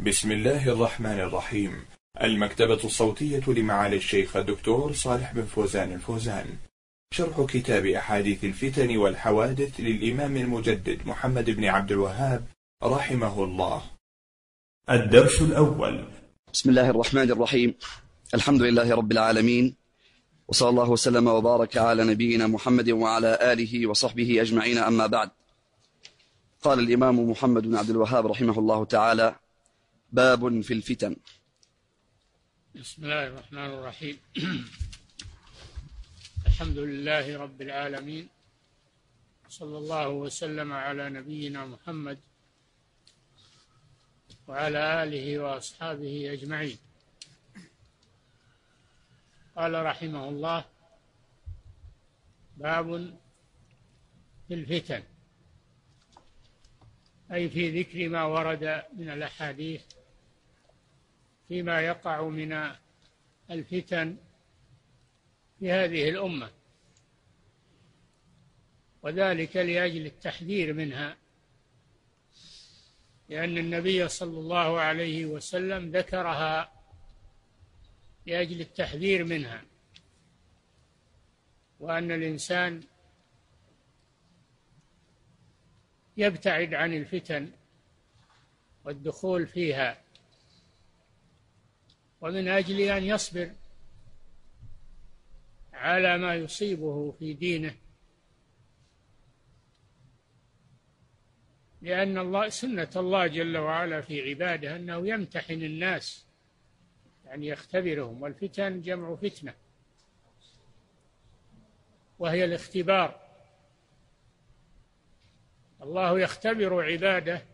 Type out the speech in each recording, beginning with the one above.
بسم الله الرحمن الرحيم. المكتبة الصوتية لمعالي الشيخ الدكتور صالح بن فوزان الفوزان. شرح كتاب أحاديث الفتن والحوادث للإمام المجدد محمد بن عبد الوهاب رحمه الله. الدرس الأول. بسم الله الرحمن الرحيم. الحمد لله رب العالمين، وصلى الله وسلم وبارك على نبينا محمد وعلى آله وصحبه أجمعين، أما بعد. قال الإمام محمد بن عبد الوهاب رحمه الله تعالى: باب في الفتن. بسم الله الرحمن الرحيم. الحمد لله رب العالمين، صلى الله وسلم على نبينا محمد وعلى آله وأصحابه أجمعين. قال رحمه الله: باب في الفتن، أي في ذكر ما ورد من الأحاديث فيما يقع من الفتن في هذه الأمة، وذلك لأجل التحذير منها، لأن النبي صلى الله عليه وسلم ذكرها لأجل التحذير منها، وأن الإنسان يبتعد عن الفتن والدخول فيها، ومن أجل أن يصبر على ما يصيبه في دينه، لأن الله سنة الله جل وعلا في عباده أنه يمتحن الناس، يعني يختبرهم. والفتن جمع فتنة، وهي الاختبار. الله يختبر عباده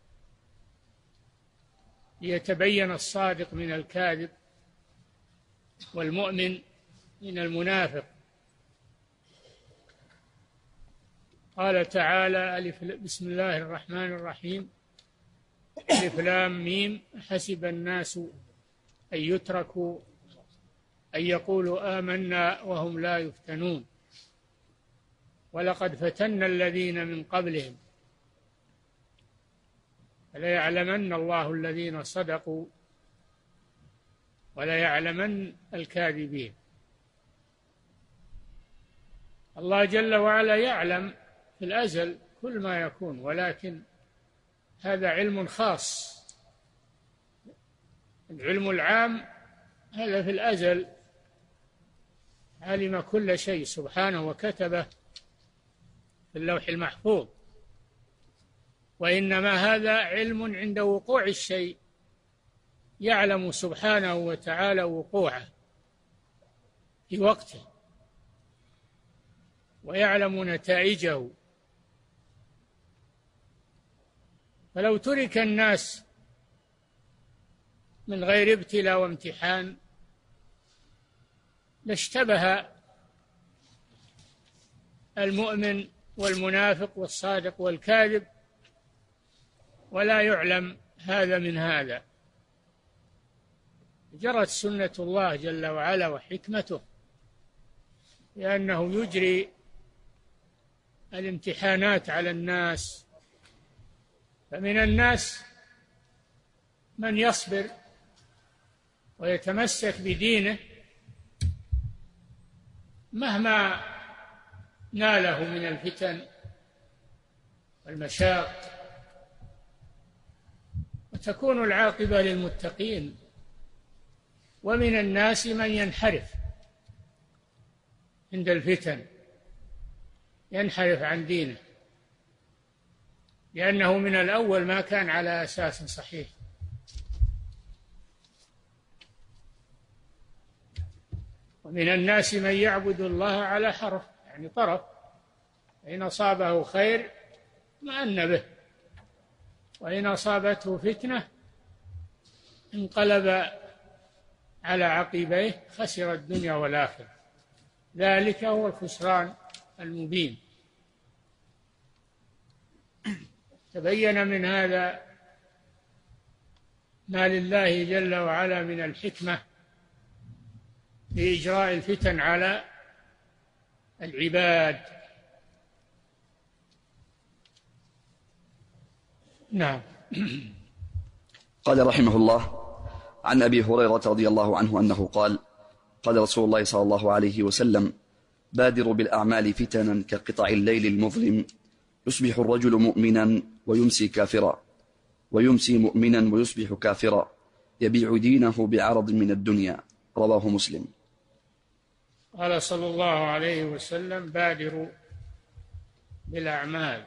ليتبين الصادق من الكاذب والمؤمن من المنافق. قال تعالى: بسم الله الرحمن الرحيم، ألف لام ميم، حسب الناس أن يتركوا أن يقولوا آمنا وهم لا يفتنون، ولقد فتنا الذين من قبلهم فليعلمن الله الذين صدقوا وليعلمن الكاذبين. الله جل وعلا يعلم في الأزل كل ما يكون، ولكن هذا علم خاص. العلم العام هذا في الأزل علم كل شيء سبحانه وكتبه في اللوح المحفوظ، وإنما هذا علم عند وقوع الشيء، يعلم سبحانه وتعالى وقوعه في وقته، ويعلم نتائجه. فلو ترك الناس من غير ابتلاء وامتحان لاشتبه المؤمن والمنافق والصادق والكاذب، ولا يعلم هذا من هذا. جرت سنة الله جل وعلا وحكمته، لأنه يجري الامتحانات على الناس، فمن الناس من يصبر ويتمسك بدينه مهما ناله من الفتن والمشاق، وتكون العاقبة للمتقين. ومن الناس من ينحرف عند الفتن، ينحرف عن دينه، لأنه من الأول ما كان على أساس صحيح. ومن الناس من يعبد الله على حرف، يعني طرف، إن أصابه خير اطمأن به، وإن أصابته فتنة انقلب على عقبيه، خسر الدنيا والآخرة. ذلك هو الخسران المبين. تبين من هذا ما لله جل وعلا من الحكمة لإجراء الفتن على العباد. نعم. قال رحمه الله: عن أبي هريرة رضي الله عنه أنه قال: قال رسول الله صلى الله عليه وسلم: بادروا بالأعمال فتنا كقطع الليل المظلم، يصبح الرجل مؤمنا ويمسي كافرا، ويمسي مؤمنا ويصبح كافرا، يبيع دينه بعرض من الدنيا. رواه مسلم. قال صلى الله عليه وسلم: بادروا بالأعمال،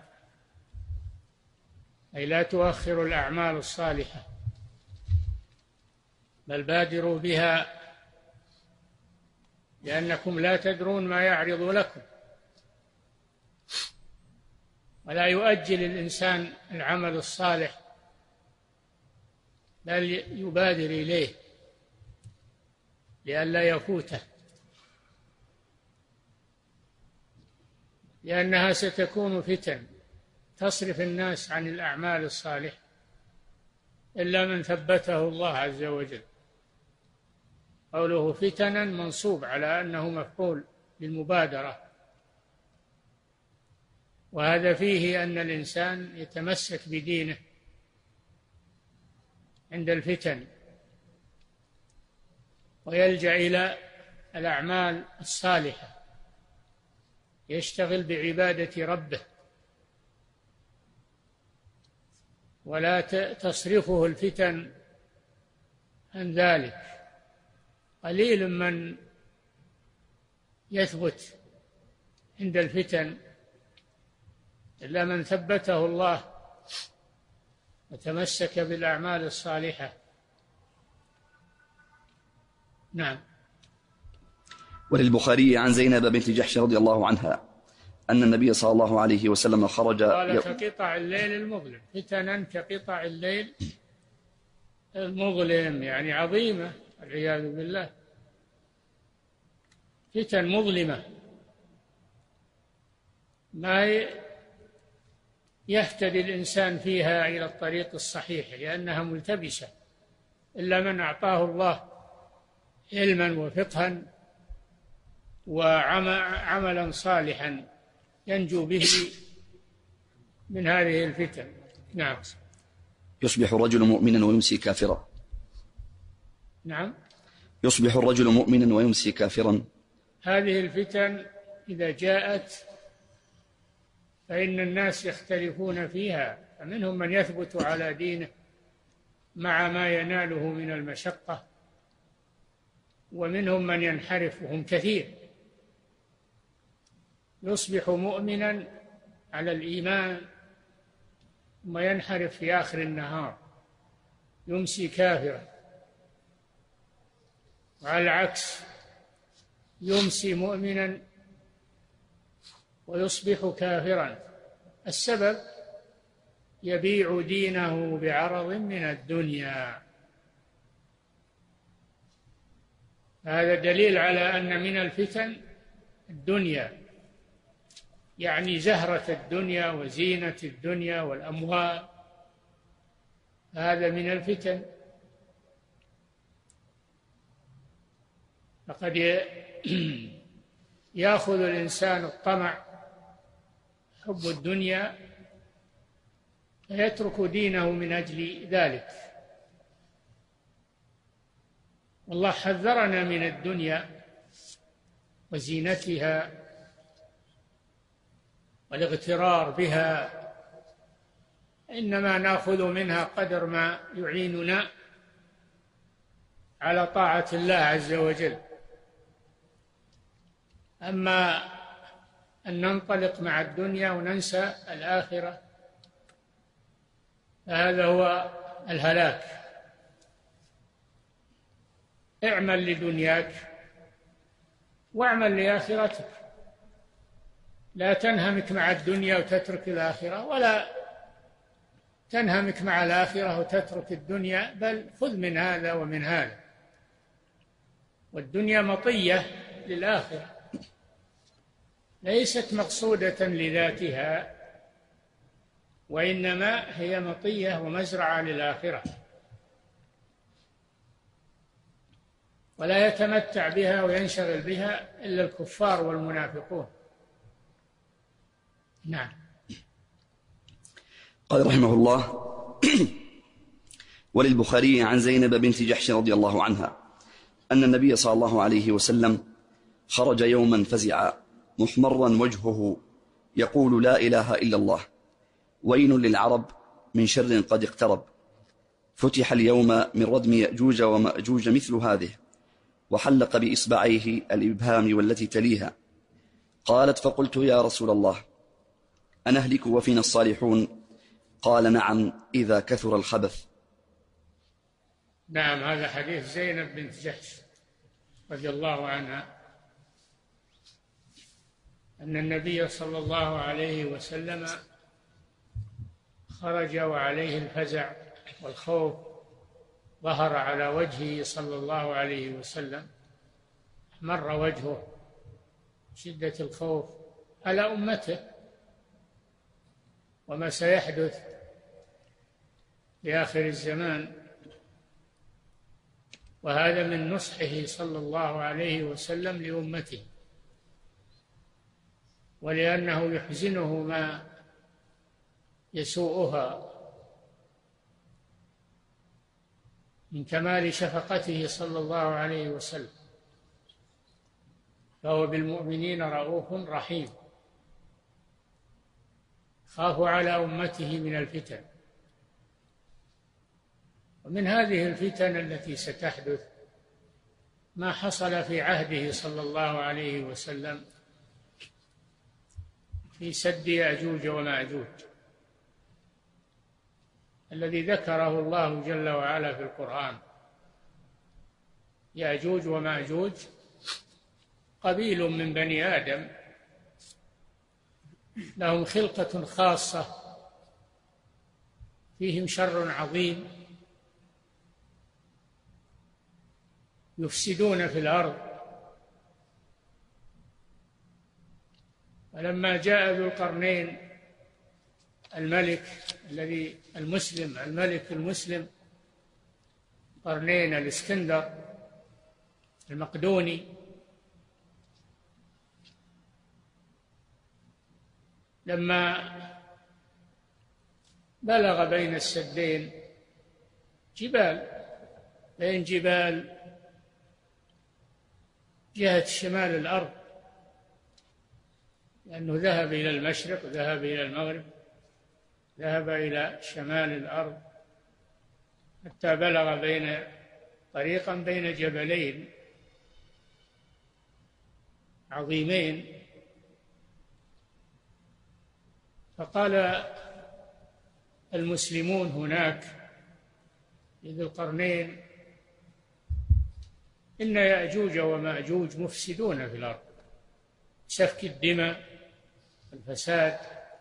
أي لا تؤخروا الأعمال الصالحة، بل بادروا بها، لأنكم لا تدرون ما يعرض لكم. ولا يؤجل الإنسان العمل الصالح، بل يبادر إليه لئلا يفوته، لأنها ستكون فتن تصرف الناس عن الأعمال الصالحة إلا من ثبته الله عز وجل. قوله فتنا منصوب على أنه مفعول بالمبادرة، وهذا فيه أن الإنسان يتمسك بدينه عند الفتن، ويلجأ إلى الأعمال الصالحة، يشتغل بعبادة ربه، ولا تصرفه الفتن عن ذلك. قليل من يثبت عند الفتن إلا من ثبته الله وتمسك بالأعمال الصالحة. نعم. وللبخاري عن زينب بنت جحش رضي الله عنها أن النبي صلى الله عليه وسلم خرج قال: كقطع الليل المظلم، فتنا كقطع الليل المظلم، يعني عظيمة والعياذ بالله، فتن مظلمة ما يهتدي الإنسان فيها إلى الطريق الصحيح، لأنها ملتبسة، إلا من أعطاه الله علما وفقها وعملا صالحا ينجو به من هذه الفتن. نعم. يصبح الرجل مؤمنا ويمسي كافرا. نعم. يصبح الرجل مؤمنا ويمسي كافرا. هذه الفتن إذا جاءت فإن الناس يختلفون فيها، فمنهم من يثبت على دينه مع ما يناله من المشقة، ومنهم من ينحرف، وهم كثير. يصبح مؤمنا على الإيمان ثم ينحرف في آخر النهار، يمسي كافرا. وعلى العكس، يمسي مؤمنا ويصبح كافرا. السبب: يبيع دينه بعرض من الدنيا. هذا دليل على أن من الفتن الدنيا، يعني زهرة الدنيا وزينة الدنيا والأموال، هذا من الفتن. فقد يأخذ الإنسان الطمع، حب الدنيا، فيترك دينه من أجل ذلك. والله حذرنا من الدنيا وزينتها والاغترار بها، إنما نأخذ منها قدر ما يعيننا على طاعة الله عز وجل. أما أن ننطلق مع الدنيا وننسى الآخرة فهذا هو الهلاك. اعمل لدنياك واعمل لآخرتك، لا تنهمك مع الدنيا وتترك الآخرة، ولا تنهمك مع الآخرة وتترك الدنيا، بل خذ من هذا ومن هذا. والدنيا مطية للآخرة، ليست مقصودة لذاتها، وإنما هي مطية ومزرعة للآخرة، ولا يتمتع بها وينشغل بها إلا الكفار والمنافقون. نعم. قال رحمه الله: وللبخاري عن زينب بنت جحش رضي الله عنها أن النبي صلى الله عليه وسلم خرج يوما فزعا محمرا وجهه يقول لا إله إلا الله، ويل للعرب من شر قد اقترب، فتح اليوم من ردم يأجوج ومأجوج مثل هذه، وحلق بإصبعيه الإبهام والتي تليها. قالت فقلت يا رسول الله أنهلك وفينا الصالحون؟ قال نعم إذا كثر الخبث. نعم، هذا حديث زينب بنت جحش رضي الله عنها أن النبي صلى الله عليه وسلم خرج وعليه الفزع والخوف ظهر على وجهه صلى الله عليه وسلم، مر وجهه شدة الخوف على أمته وما سيحدث في آخر الزمان، وهذا من نصحه صلى الله عليه وسلم لأمته، ولأنه يحزنه ما يسوءها من كمال شفقته صلى الله عليه وسلم، فهو بالمؤمنين رؤوف رحيم، خاف على أمته من الفتن. ومن هذه الفتن التي ستحدث ما حصل في عهده صلى الله عليه وسلم في سد يأجوج ومأجوج الذي ذكره الله جل وعلا في القرآن. يأجوج ومأجوج قبيل من بني آدم لهم خلقة خاصة، فيهم شر عظيم يفسدون في الأرض. ولما جاء ذو القرنين الملك المسلم قرنين الإسكندر المقدوني، لما بلغ بين السدين بين جبال جهة شمال الأرض، لأنه ذهب إلى المشرق وذهب إلى المغرب، ذهب إلى شمال الأرض حتى بلغ طريقا بين جبلين عظيمين. فقال المسلمون هناك لذي القرنين إن يأجوج ومأجوج مفسدون في الأرض، سفك الدماء، الفساد،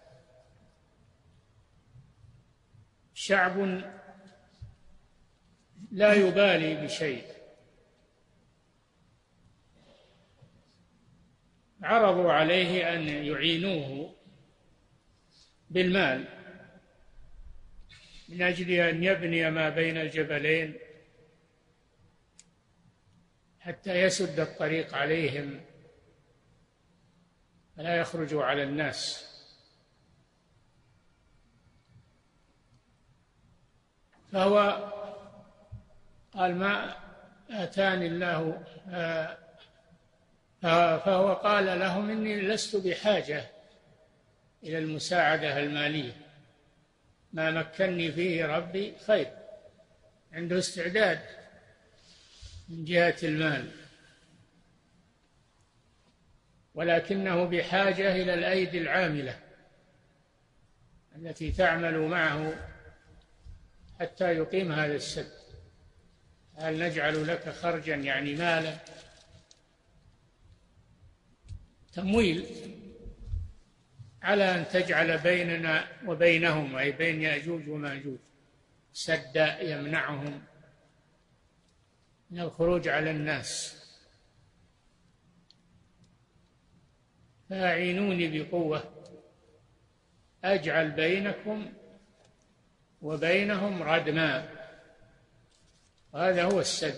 شعب لا يبالي بشيء. عرضوا عليه أن يعينوه بالمال من أجل أن يبني ما بين الجبلين حتى يسد الطريق عليهم فلا يخرجوا على الناس. فهو قال ما آتاني الله، فهو قال لهم إني لست بحاجة إلى المساعدة المالية، ما مكنني فيه ربي خير، عنده استعداد من جهة المال، ولكنه بحاجة إلى الأيدي العاملة التي تعمل معه حتى يقيم هذا السد. هل نجعل لك خرجا يعني مالا، تمويل، على أن تجعل بيننا وبينهم أي بين يأجوج ومأجوج سدا يمنعهم من الخروج على الناس، فأعينوني بقوة أجعل بينكم وبينهم ردما. وهذا هو السد،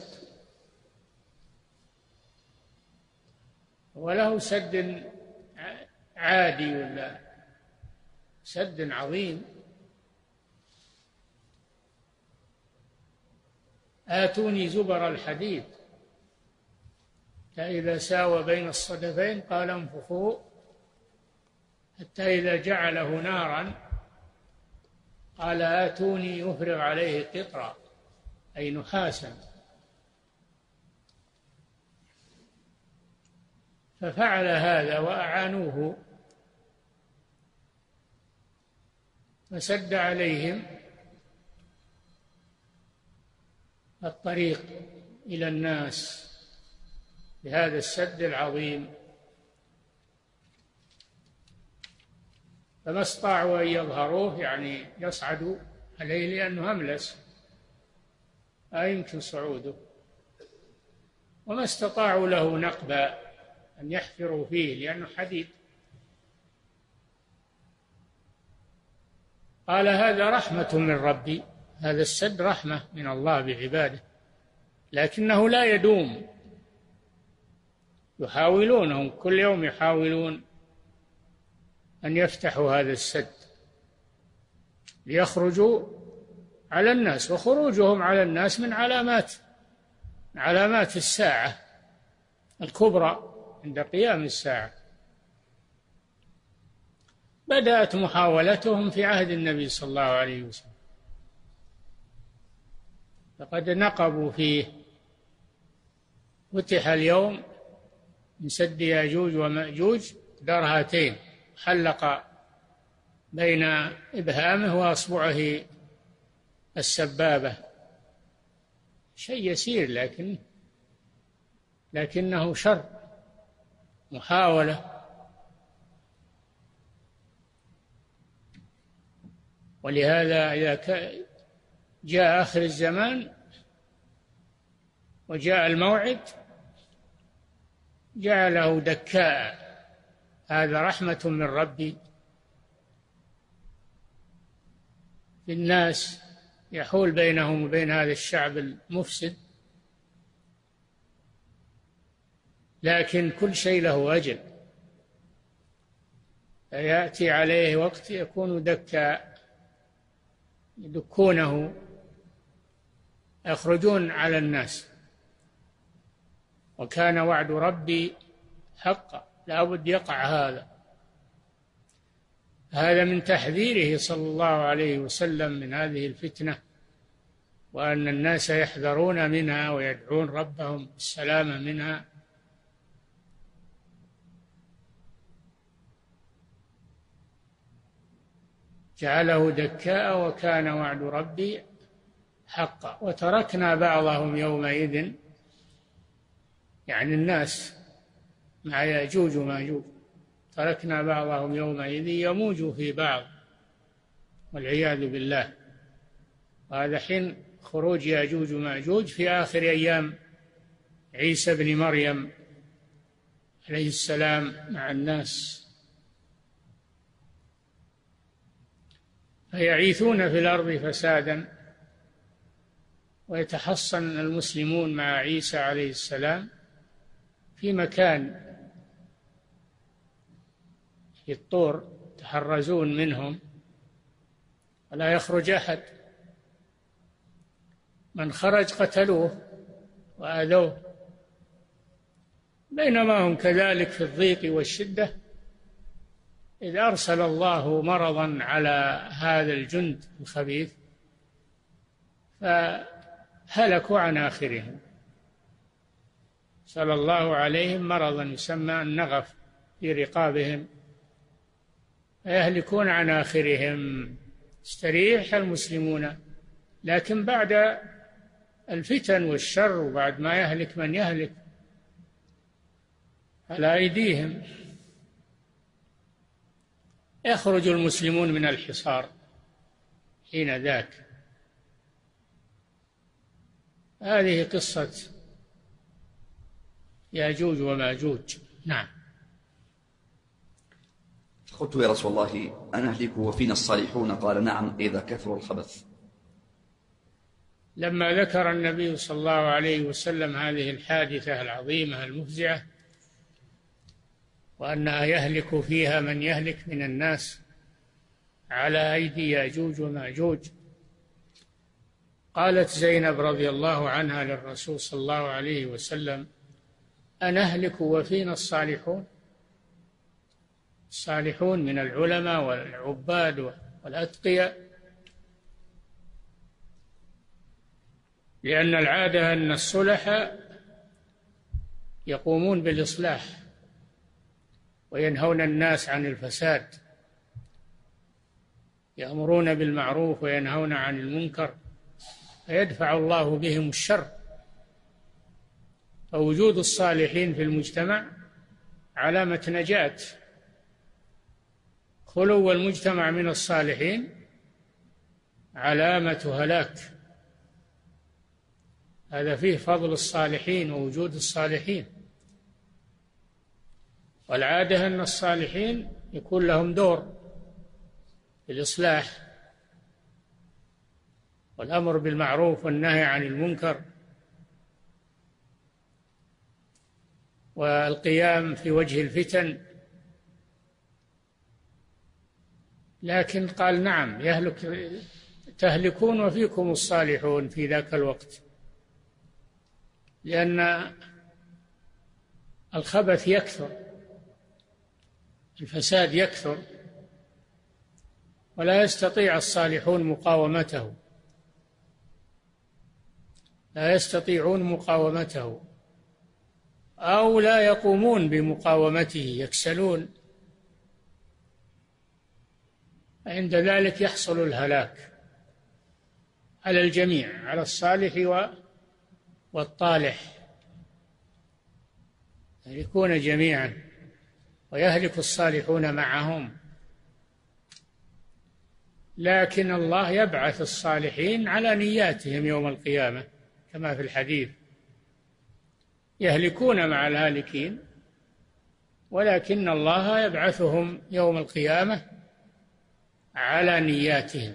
وله سد عادي ولا سد عظيم. آتوني زبر الحديد، فإذا ساوى بين الصدفين قال انفخوا، حتى إذا جعله نارا قال آتوني يفرغ عليه قطرا، أي نحاسا. ففعل هذا وأعانوه، فسد عليهم الطريق إلى الناس بهذا السد العظيم، فما استطاعوا أن يظهروه، يعني يصعدوا عليه لأنه أملس لا يمكن صعوده، وما استطاعوا له نقبا أن يحفروا فيه لأنه حديد. قال هذا رحمة من ربي، هذا السد رحمة من الله بعباده، لكنه لا يدوم. يحاولونهم كل يوم، يحاولون أن يفتحوا هذا السد ليخرجوا على الناس، وخروجهم على الناس من علامات الساعة الكبرى عند قيام الساعة. بدأت محاولتهم في عهد النبي صلى الله عليه وسلم، لقد نقبوا فيه. فتح اليوم من سد ياجوج ومأجوج درهتين، حلق بين إبهامه وأصبعه السبابة، شيء يسير لكنه شر، محاولة. ولهذا إذا جاء آخر الزمان وجاء الموعد جعله دكاء. هذا رحمة من ربي بالناس، يحول بينهم وبين هذا الشعب المفسد، لكن كل شيء له أجل، يأتي عليه وقت يكون دكاء، يدكونه، يخرجون على الناس. وكان وعد ربي حقا، لا بد يقع هذا من تحذيره صلى الله عليه وسلم من هذه الفتنة، وأن الناس يحذرون منها ويدعون ربهم بالسلامة منها. جعله دكاء وكان وعد ربي حقا. وتركنا بعضهم يومئذ، يعني الناس مع يأجوج وماجوج، تركنا بعضهم يومئذ يموج في بعض والعياذ بالله. وهذا حين خروج يأجوج وماجوج في آخر أيام عيسى بن مريم عليه السلام مع الناس، فيعيثون في الأرض فسادا، ويتحصن المسلمون مع عيسى عليه السلام في مكان في الطور، يتحرزون منهم ولا يخرج أحد، من خرج قتلوه وآذوه. بينما هم كذلك في الضيق والشدة، إذ أرسل الله مرضا على هذا الجند الخبيث فهلكوا عن آخرهم. صلى الله عليهم مرضا يسمى النغف في رقابهم، فيهلكون عن آخرهم. استريح المسلمون، لكن بعد الفتن والشر وبعد ما يهلك من يهلك على أيديهم، يخرج المسلمون من الحصار حين ذاك. هذه قصة ياجوج وماجوج. نعم. قلت يا رسول الله أنهلك وفينا الصالحون؟ قال نعم إذا كثر الخبث. لما ذكر النبي صلى الله عليه وسلم هذه الحادثة العظيمة المفزعة، وأنها يهلك فيها من يهلك من الناس على أيدي ياجوج وماجوج، قالت زينب رضي الله عنها للرسول صلى الله عليه وسلم: أنهلك وفينا الصالحون؟ الصالحون من العلماء والعباد والأتقياء، لأن العادة أن الصلحاء يقومون بالإصلاح وينهون الناس عن الفساد، يأمرون بالمعروف وينهون عن المنكر، فيدفع الله بهم الشر. فوجود الصالحين في المجتمع علامة نجاة. خلو المجتمع من الصالحين علامة هلاك. هذا فيه فضل الصالحين ووجود الصالحين. والعادة أن الصالحين يكون لهم دور في الإصلاح والأمر بالمعروف والنهي عن المنكر والقيام في وجه الفتن. لكن قال: نعم، تهلكون وفيكم الصالحون في ذاك الوقت، لأن الخبث يكثر، الفساد يكثر، ولا يستطيع الصالحون مقاومته، لا يستطيعون مقاومته، أو لا يقومون بمقاومته، يكسلون. عند ذلك يحصل الهلاك على الجميع، على الصالح والطالح، يهلكون جميعا ويهلك الصالحون معهم. لكن الله يبعث الصالحين على نياتهم يوم القيامة كما في الحديث: يهلكون مع الهالكين، ولكن الله يبعثهم يوم القيامة على نياتهم.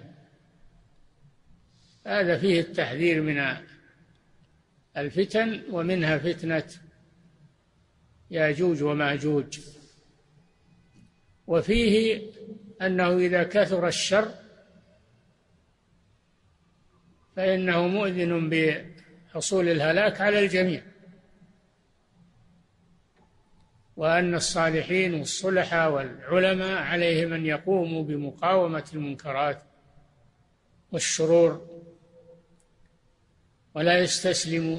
هذا فيه التحذير من الفتن، ومنها فتنة ياجوج وماجوج. وفيه أنه إذا كثر الشر فإنه مؤذن بحصول الهلاك على الجميع، وأن الصالحين والصلحاء والعلماء عليهم أن يقوموا بمقاومة المنكرات والشرور ولا يستسلموا.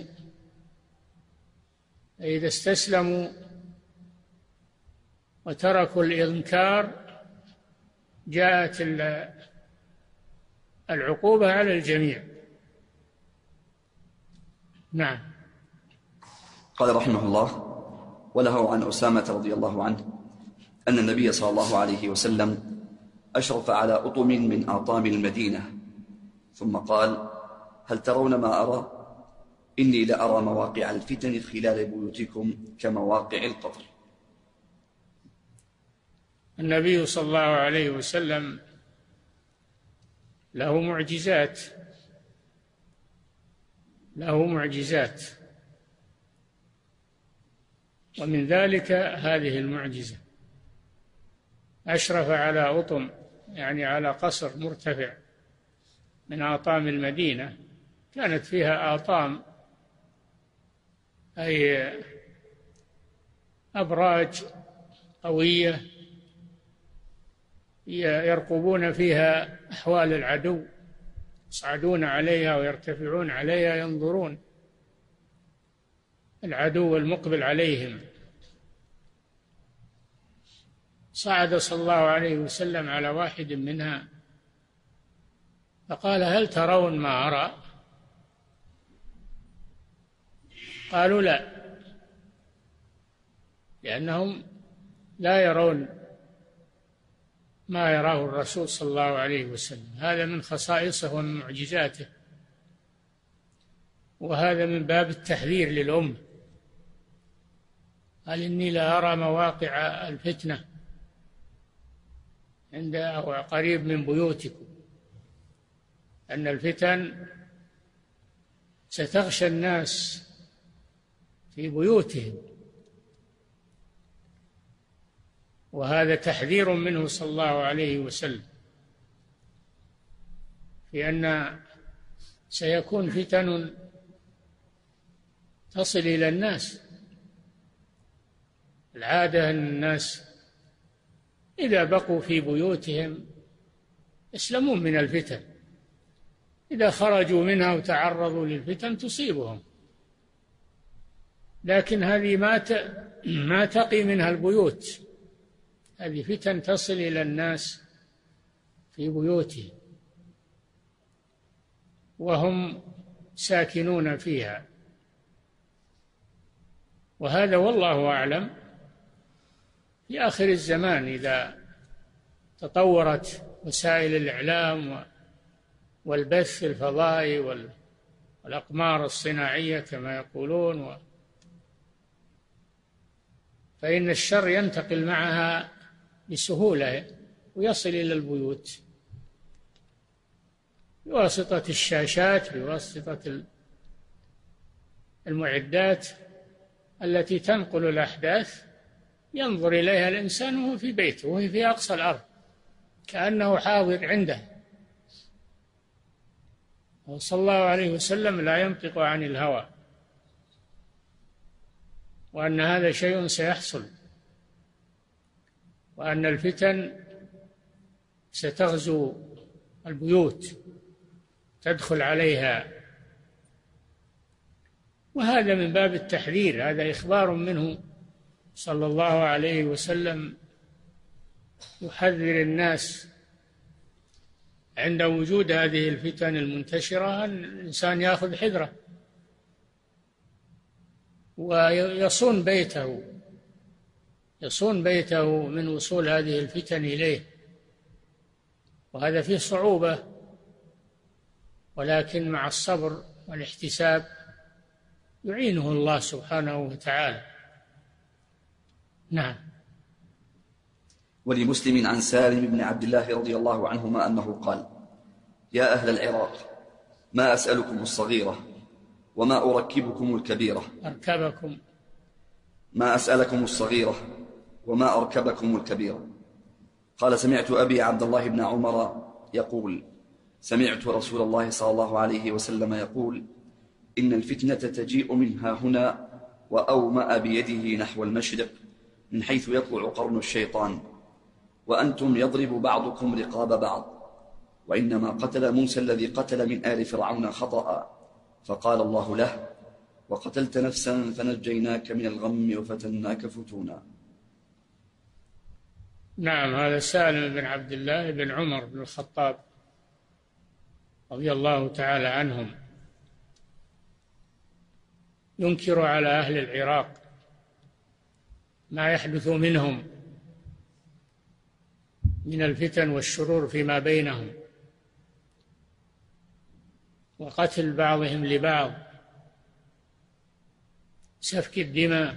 إذا استسلموا وتركوا الإنكار جاءت العقوبة على الجميع. نعم. قال رحمه الله: وله عن أسامة رضي الله عنه أن النبي صلى الله عليه وسلم أشرف على أطم من أطام المدينة ثم قال: هل ترون ما أرى؟ إني لأرى مواقع الفتن خلال بيوتكم كمواقع القطر. النبي صلى الله عليه وسلم له معجزات، ومن ذلك هذه المعجزة: أشرف على أطم، يعني على قصر مرتفع من أطام المدينة، كانت فيها آطام أي أبراج قوية يرقبون فيها أحوال العدو، يصعدون عليها ويرتفعون عليها، ينظرون العدو المقبل عليهم. صعد صلى الله عليه وسلم على واحد منها فقال: هل ترون ما أرى؟ قالوا: لا، لأنهم لا يرون ما يراه الرسول صلى الله عليه وسلم. هذا من خصائصه ومن معجزاته، وهذا من باب التحذير للأمة. قال: إني لا أرى مواقع الفتنة عند أو قريب من بيوتكم، أن الفتن ستغشى الناس في بيوتهم، وهذا تحذير منه صلى الله عليه وسلم في أن سيكون فتن تصل إلى الناس. العادة أن الناس إذا بقوا في بيوتهم يسلمون من الفتن، إذا خرجوا منها وتعرضوا للفتن تصيبهم، لكن هذه ما تقي منها البيوت، هذه فتن تصل إلى الناس في بيوتهم وهم ساكنون فيها. وهذا والله أعلم في آخر الزمان، إذا تطورت وسائل الإعلام والبث الفضائي والأقمار الصناعية كما يقولون، فإن الشر ينتقل معها بسهولة ويصل إلى البيوت بواسطة الشاشات، بواسطة المعدات التي تنقل الأحداث، ينظر إليها الإنسان وهو في بيته وهو في أقصى الأرض كأنه حاضر عنده. صلى الله عليه وسلم لا ينطق عن الهوى، وأن هذا شيء سيحصل، وأن الفتن ستغزو البيوت تدخل عليها، وهذا من باب التحذير، هذا إخبار منه صلى الله عليه وسلم يحذر الناس عند وجود هذه الفتن المنتشرة أن الإنسان يأخذ حذره ويصون بيته من وصول هذه الفتن إليه. وهذا فيه صعوبة، ولكن مع الصبر والاحتساب يعينه الله سبحانه وتعالى. نعم. ولمسلم عن سالم بن عبد الله رضي الله عنهما أنه قال: يا أهل العراق، ما أسألكم الصغيرة وما أركبكم الكبيرة. ما أسألكم الصغيرة وما أركبكم الكبيرة. قال: سمعت أبي عبد الله بن عمر يقول: سمعت رسول الله صلى الله عليه وسلم يقول: إن الفتنة تجيء منها هنا، وأومأ بيده نحو المشرق من حيث يطلع قرن الشيطان، وأنتم يضرب بعضكم رقاب بعض، وإنما قتل موسى الذي قتل من آل فرعون خطأ، فقال الله له: وقتلت نفسا فنجيناك من الغم وفتناك فتونا. نعم. هذا سالم بن عبد الله بن عمر بن الخطاب رضي الله تعالى عنهم ينكر على أهل العراق ما يحدث منهم من الفتن والشرور فيما بينهم، وقتل بعضهم لبعض، سفك الدماء.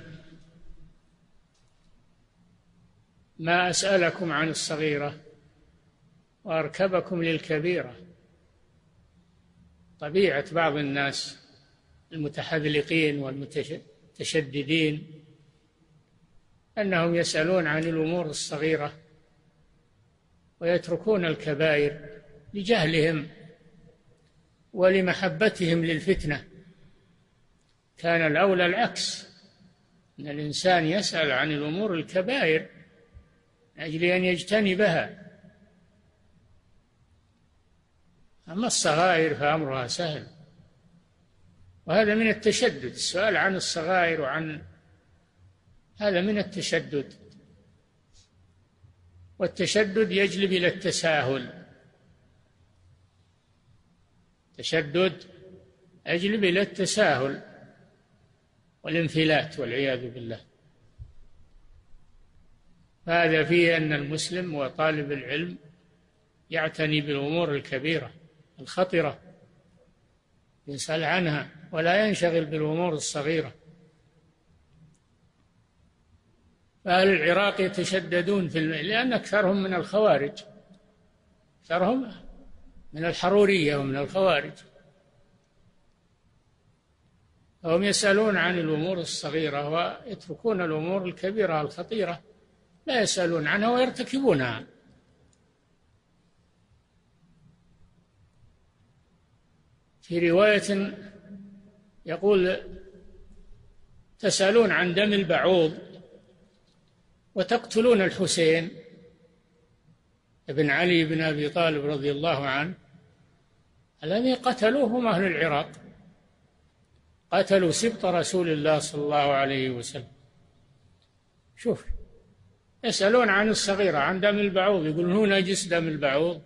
ما أسألكم عن الصغيرة وأركبكم للكبيرة. طبيعة بعض الناس المتحذلقين والمتشددين أنهم يسألون عن الأمور الصغيرة ويتركون الكبائر لجهلهم ولمحبتهم للفتنة. كان الأولى العكس، أن الإنسان يسأل عن الأمور الكبائر من أجل أن يجتنبها، أما الصغائر فأمرها سهل. وهذا من التشدد، السؤال عن الصغائر هذا من التشدد، والتشدد يجلب إلى التساهل. تشدد يجلب إلى التساهل والانفلات والعياذ بالله. فهذا فيه أن المسلم وطالب العلم يعتني بالأمور الكبيرة الخطرة، يسأل عنها ولا ينشغل بالأمور الصغيرة. فأهل العراق يتشددون لأن أكثرهم من الخوارج، أكثرهم من الحرورية ومن الخوارج، فهم يسألون عن الأمور الصغيرة ويتركون الأمور الكبيرة الخطيرة، لا يسألون عنها ويرتكبونها. في رواية يقول: تسألون عن دم البعوض وتقتلون الحسين بن علي بن أبي طالب رضي الله عنه. الذي قتلوه هم أهل العراق، قتلوا سبط رسول الله صلى الله عليه وسلم. شوف، يسألون عن الصغيرة، عن دم البعوض، يقولون هو نجس دم البعوض.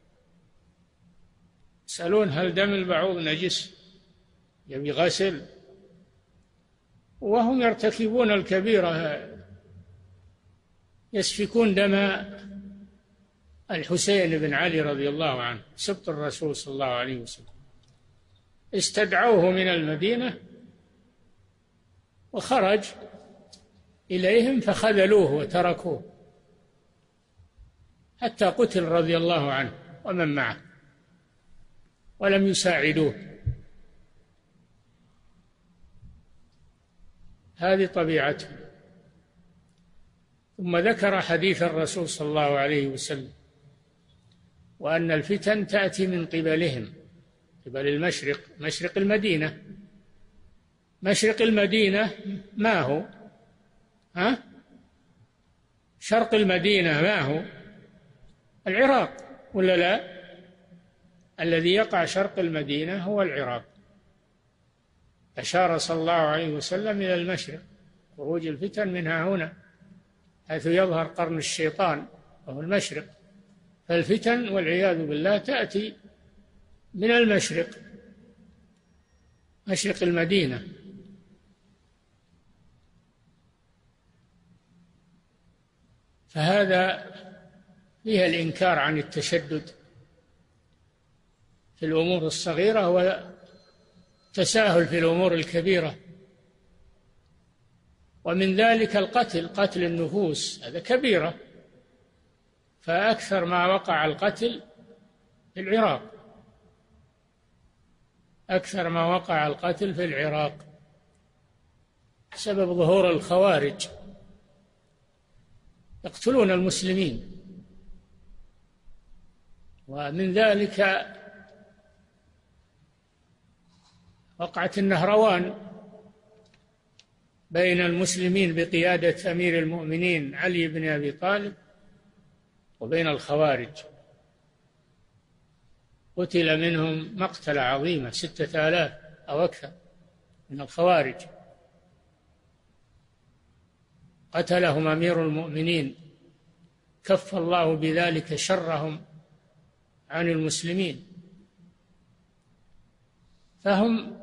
يسألون هل دم البعوض نجس يبي غسل، وهم يرتكبون الكبيرة، يسفكون دم الحسين بن علي رضي الله عنه سبط الرسول صلى الله عليه وسلم. استدعوه من المدينة وخرج إليهم فخذلوه وتركوه حتى قتل رضي الله عنه ومن معه، ولم يساعدوه. هذه طبيعته. ثم ذكر حديث الرسول صلى الله عليه وسلم: وأن الفتن تأتي من قبلهم، قبل المشرق، مشرق المدينة. مشرق المدينة ما هو؟ شرق المدينة ما هو؟ العراق ولا لا؟ الذي يقع شرق المدينة هو العراق. أشار صلى الله عليه وسلم إلى المشرق، خروج الفتن منها هنا، حيث يظهر قرن الشيطان وهو المشرق. فالفتن والعياذ بالله تأتي من المشرق، مشرق المدينة. فهذا فيها الإنكار عن التشدد في الأمور الصغيرة والتساهل في الأمور الكبيرة. ومن ذلك القتل، قتل النفوس، هذا كبيرة. فأكثر ما وقع القتل في العراق، أكثر ما وقع القتل في العراق بسبب ظهور الخوارج يقتلون المسلمين. ومن ذلك وقعة النهروان بين المسلمين بقيادة أمير المؤمنين علي بن أبي طالب وبين الخوارج، قتل منهم مقتلة عظيمة، 6000 أو أكثر من الخوارج قتلهم أمير المؤمنين، كف الله بذلك شرهم عن المسلمين. فهم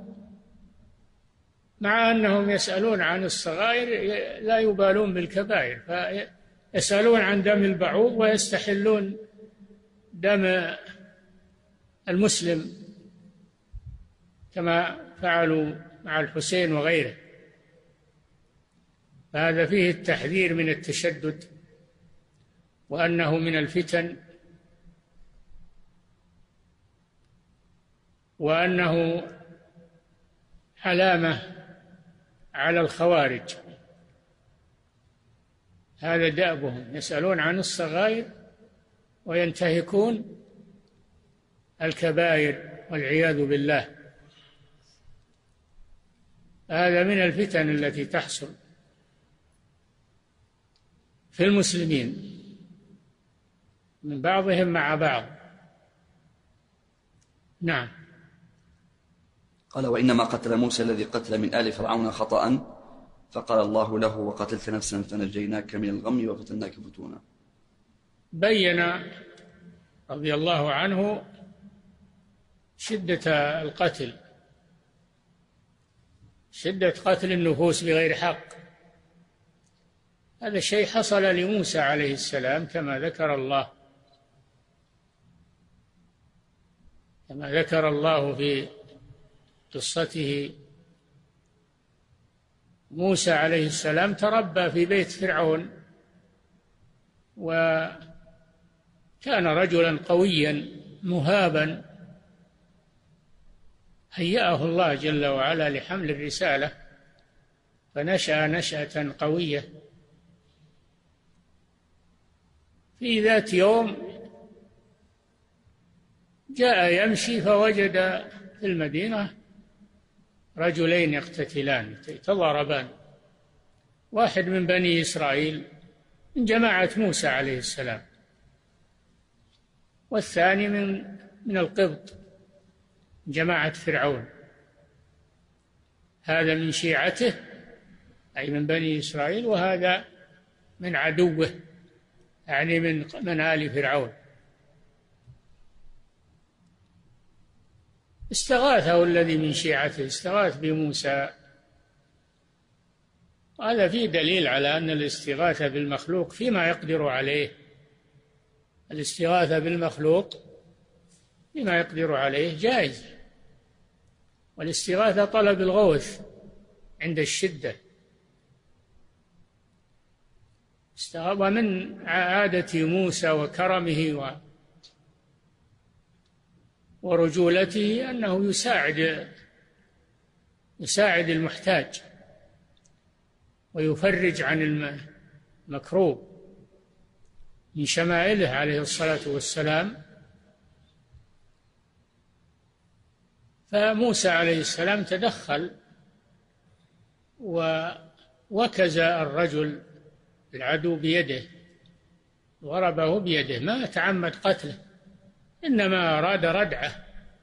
مع أنهم يسألون عن الصغائر لا يبالون بالكبائر، فيسألون عن دم البعوض ويستحلون دم المسلم كما فعلوا مع الحسين وغيره. فهذا فيه التحذير من التشدد، وأنه من الفتن، وأنه علامة على الخوارج. هذا دأبهم، يسألون عن الصغائر وينتهكون الكبائر والعياذ بالله. هذا من الفتن التي تحصل في المسلمين من بعضهم مع بعض. نعم. قال: وإنما قتل موسى الذي قتل من آل فرعون خطأ، فقال الله له: وقتلت نفسا فنجيناك من الغم وفتناك فتونا. بين رضي الله عنه شدة القتل، شدة قتل النفوس بغير حق. هذا الشيء حصل لموسى عليه السلام كما ذكر الله في قصته. موسى عليه السلام تربى في بيت فرعون، وكان رجلا قويا مهابا، هيأه الله جل وعلا لحمل الرسالة، فنشأ نشأة قوية. في ذات يوم جاء يمشي فوجد في المدينة رجلين يقتتلان يتضاربان، واحد من بني إسرائيل من جماعة موسى عليه السلام، والثاني من القبط جماعة فرعون، هذا من شيعته أي من بني إسرائيل، وهذا من عدوه يعني من آل فرعون. استغاثه الذي من شيعته، استغاث بموسى. هذا فيه دليل على أن الاستغاثة بالمخلوق فيما يقدر عليه، الاستغاثة بالمخلوق فيما يقدر عليه جائز، والاستغاثة طلب الغوث عند الشدة. ومن عادة موسى وكرمه ورجولته أنه يساعد المحتاج ويفرج عن المكروب. من شمائله عليه الصلاة والسلام. فموسى عليه السلام تدخل ووكز الرجل العدو بيده، ضربه بيده، ما تعمد قتله إنما أراد ردعه،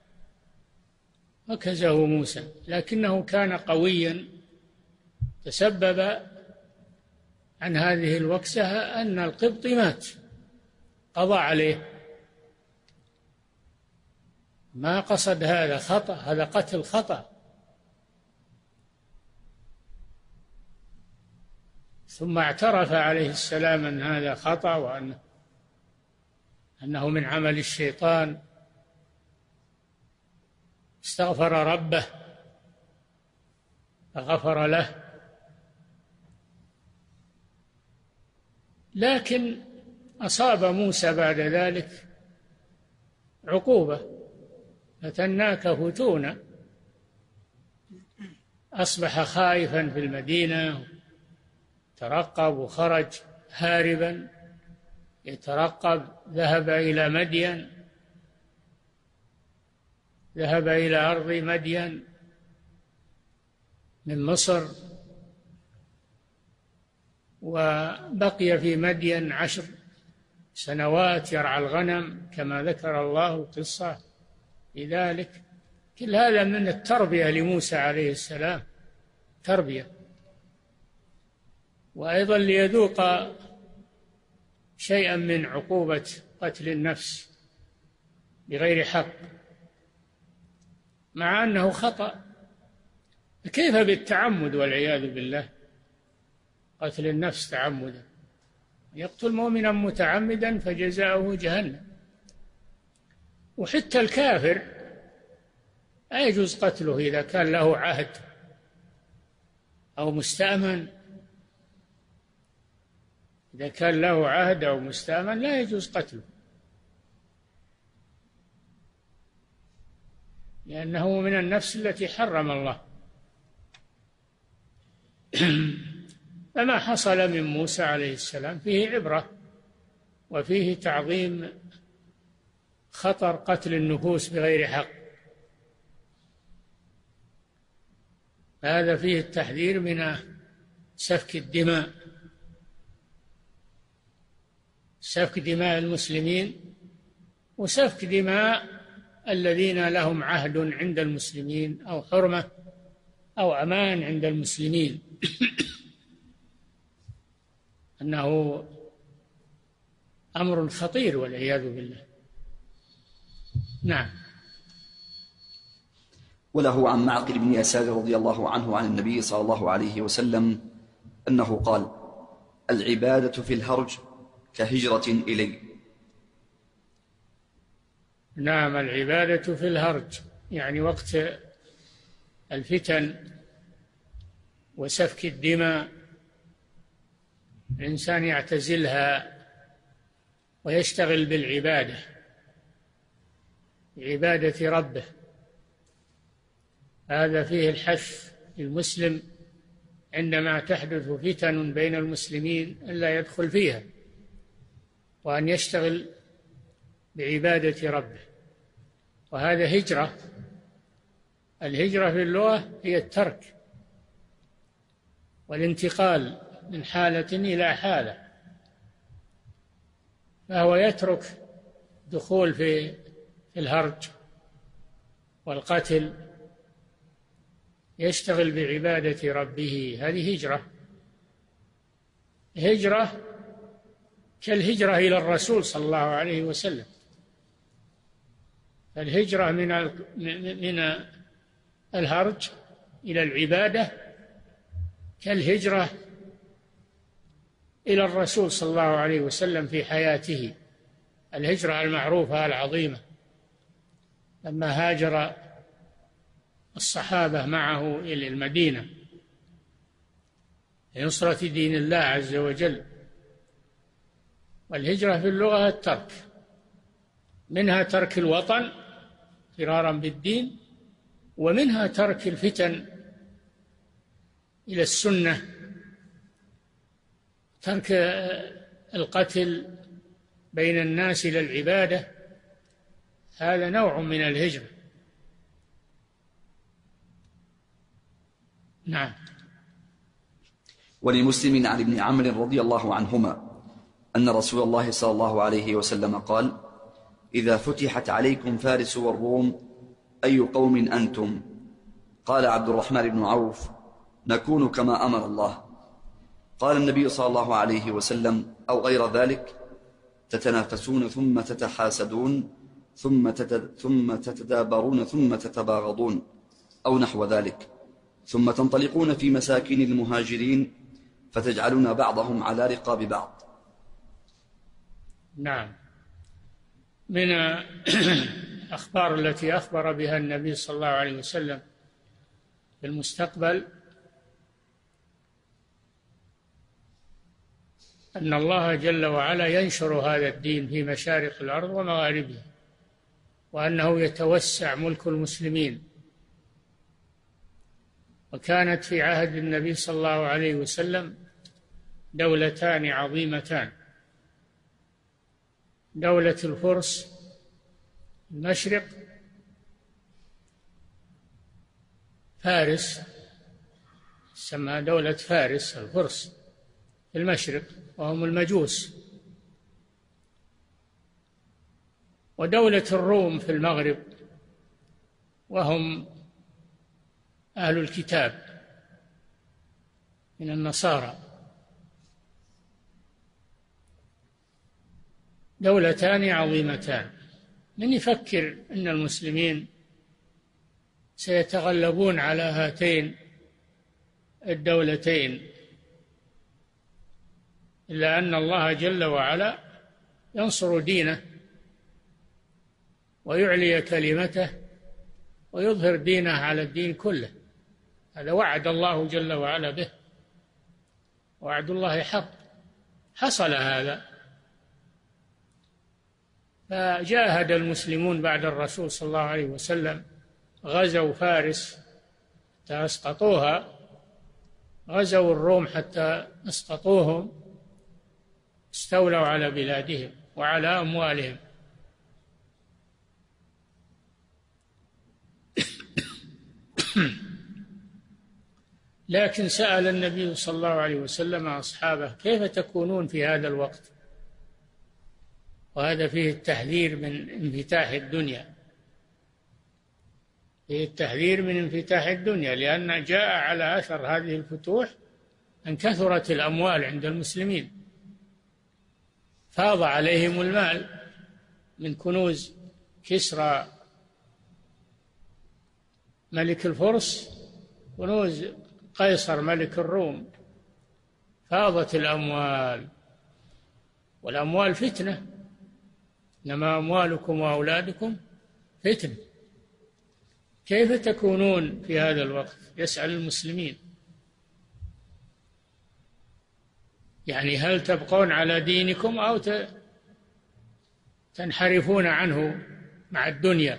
وكزه موسى، لكنه كان قويا. تسبب عن هذه الوكسة أن القبطي مات، قضى عليه، ما قصد هذا، خطأ، هذا قتل خطأ. ثم اعترف عليه السلام أن هذا خطأ وأنه من عمل الشيطان، استغفر ربه فغفر له. لكن أصاب موسى بعد ذلك عقوبة، فتناك فتونا، أصبح خائفا في المدينة، ترقب وخرج هاربا يترقب، ذهب إلى أرض مدين من مصر، وبقي في مدين 10 سنوات يرعى الغنم كما ذكر الله قصة في ذلك. كل هذا من التربية لموسى عليه السلام، تربية، وأيضا ليذوق شيئا من عقوبة قتل النفس بغير حق، مع أنه خطأ. كيف بالتعمد والعياذ بالله؟ قتل النفس تعمدا، يقتل مؤمنا متعمدا فجزاؤه جهنم. وحتى الكافر لا يجوز قتله إذا كان له عهد أو مستأمن، إذا كان له عهد أو مستأمن لا يجوز قتله، لأنه من النفس التي حرم الله. فما حصل من موسى عليه السلام فيه عبرة، وفيه تعظيم خطر قتل النفوس بغير حق. هذا فيه التحذير من سفك الدماء، سفك دماء المسلمين وسفك دماء الذين لهم عهد عند المسلمين أو حرمة أو أمان عند المسلمين، أنه أمر خطير والعياذ بالله. نعم. وله عن معقل بن يسار رضي الله عنه عن النبي صلى الله عليه وسلم أنه قال: العبادة في الهرج كهجرة إلي. نعم، العبادة في الهرج يعني وقت الفتن وسفك الدماء، الإنسان يعتزلها ويشتغل بالعبادة، بعبادة ربه. هذا فيه الحث للمسلم عندما تحدث فتن بين المسلمين ألا يدخل فيها، وأن يشتغل بعبادة ربه. وهذا هجرة الهجرة في اللغة هي الترك والانتقال من حالة إلى حالة، فهو يترك دخول في الهرج والقتل، يشتغل بعبادة ربه. هذه هجرة. هجرة كالهجرة إلى الرسول صلى الله عليه وسلم. الهجرة من الهرج إلى العبادة كالهجرة إلى الرسول صلى الله عليه وسلم في حياته، الهجرة المعروفة العظيمة لما هاجر الصحابة معه إلى المدينة لنصرة دين الله عز وجل. والهجرة في اللغة الترك، منها ترك الوطن فرارا بالدين، ومنها ترك الفتن إلى السنة، ترك القتل بين الناس إلى العبادة، هذا نوع من الهجرة. نعم. ولمسلم عن ابن عمرو رضي الله عنهما أن رسول الله صلى الله عليه وسلم قال: إذا فتحت عليكم فارس والروم أي قوم أنتم؟ قال عبد الرحمن بن عوف: نكون كما أمر الله. قال النبي صلى الله عليه وسلم: أو غير ذلك، تتنافسون ثم تتحاسدون ثم تتدابرون ثم تتباغضون، أو نحو ذلك، ثم تنطلقون في مساكن المهاجرين فتجعلون بعضهم على رقاب بعض. نعم. من الأخبار التي أخبر بها النبي صلى الله عليه وسلم في المستقبل أن الله جل وعلا ينشر هذا الدين في مشارق الأرض ومغاربها، وأنه يتوسع ملك المسلمين. وكانت في عهد النبي صلى الله عليه وسلم دولتان عظيمتان: دولة الفرس المشرق، فارس، سمى دولة فارس الفرس في المشرق وهم المجوس، ودولة الروم في المغرب وهم أهل الكتاب من النصارى. دولتان عظيمتان. من يفكر أن المسلمين سيتغلبون على هاتين الدولتين، إلا أن الله جل وعلا ينصر دينه ويعلي كلمته ويظهر دينه على الدين كله. هذا وعد الله جل وعلا به، وعد الله حق. حصل هذا، فجاهد المسلمون بعد الرسول صلى الله عليه وسلم، غزوا فارس حتى أسقطوها، غزوا الروم حتى أسقطوهم، استولوا على بلادهم وعلى أموالهم. لكن سأل النبي صلى الله عليه وسلم أصحابه: كيف تكونون في هذا الوقت؟ وهذا فيه التحذير من انفتاح الدنيا، فيه التحذير من انفتاح الدنيا، لأن جاء على أثر هذه الفتوح أن كثرت الأموال عند المسلمين، فاض عليهم المال من كنوز كسرى ملك الفرس، كنوز قيصر ملك الروم، فاضت الأموال، والأموال فتنة، إنما أموالكم وأولادكم فتنة. كيف تكونون في هذا الوقت؟ يسأل المسلمين، يعني هل تبقون على دينكم أو تنحرفون عنه مع الدنيا؟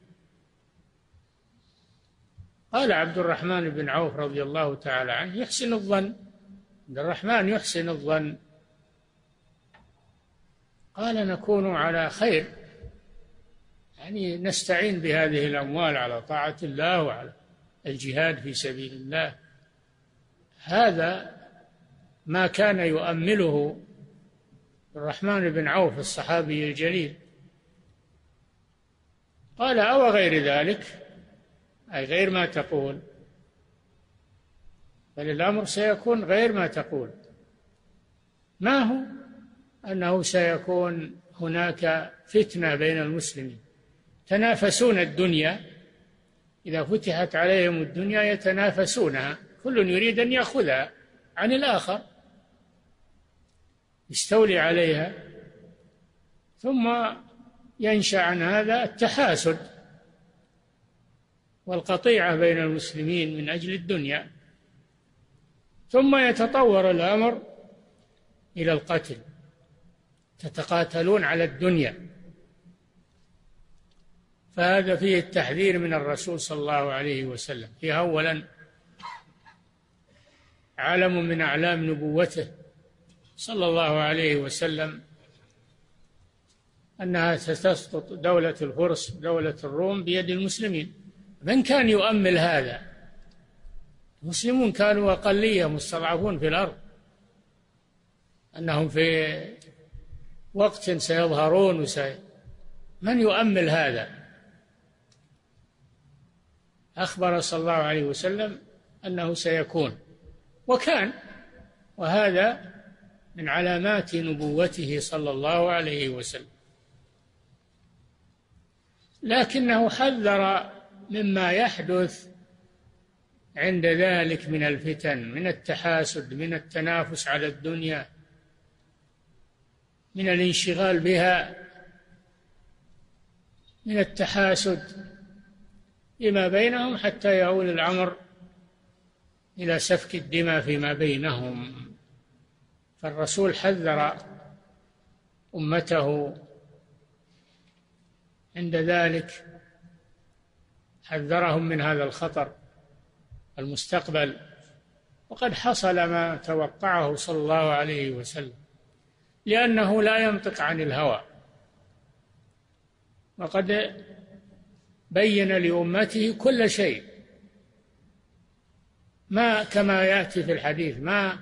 قال عبد الرحمن بن عوف رضي الله تعالى عنه: يحسن الظن، عبد الرحمن يحسن الظن. قال: نكون على خير، يعني نستعين بهذه الأموال على طاعة الله وعلى الجهاد في سبيل الله. هذا ما كان يؤمله الرحمن بن عوف الصحابي الجليل. قال: أو غير ذلك، أي غير ما تقول، بل الأمر سيكون غير ما تقول. ما هو؟ أنه سيكون هناك فتنة بين المسلمين، تنافسون الدنيا، إذا فتحت عليهم الدنيا يتنافسونها، كل يريد أن يأخذها عن الآخر، يستولي عليها، ثم ينشأ عن هذا التحاسد والقطيعة بين المسلمين من أجل الدنيا، ثم يتطور الأمر إلى القتل، تتقاتلون على الدنيا. فهذا فيه التحذير من الرسول صلى الله عليه وسلم. فيه أولا علم من أعلام نبوته صلى الله عليه وسلم أنها ستسقط دولة الفرس دولة الروم بيد المسلمين. من كان يؤمل هذا؟ المسلمون كانوا أقلية مستضعفون في الأرض، أنهم في وقت سيظهرون من يؤمل هذا؟ أخبر صلى الله عليه وسلم أنه سيكون، وكان، وهذا من علامات نبوته صلى الله عليه وسلم. لكنه حذر مما يحدث عند ذلك من الفتن، من التحاسد، من التنافس على الدنيا، من الانشغال بها، من التحاسد فيما بينهم، حتى يؤول الأمر إلى سفك الدماء فيما بينهم. فالرسول حذر أمته عند ذلك، حذرهم من هذا الخطر المستقبل، وقد حصل ما توقعه صلى الله عليه وسلم، لأنه لا ينطق عن الهوى، وقد بين لأمته كل شيء، ما كما يأتي في الحديث، ما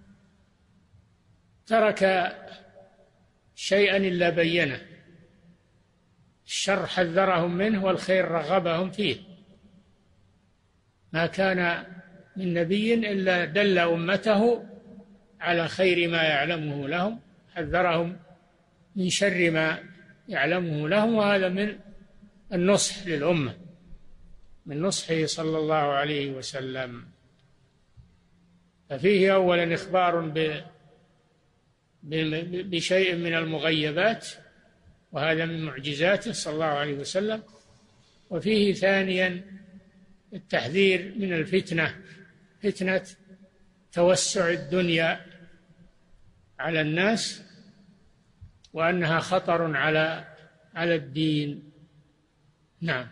ترك شيئا إلا بينه. الشر حذرهم منه والخير رغبهم فيه. ما كان من نبي إلا دل أمته على خير ما يعلمه لهم، حذرهم من شر ما يعلمه لهم، وهذا من النصح للأمة، من نصحه صلى الله عليه وسلم. ففيه أولا إخبار بشيء من المغيبات، وهذا من معجزاته صلى الله عليه وسلم. وفيه ثانيا التحذير من الفتنة، فتنة توسع الدنيا على الناس، وأنها خطر على الدين. نعم.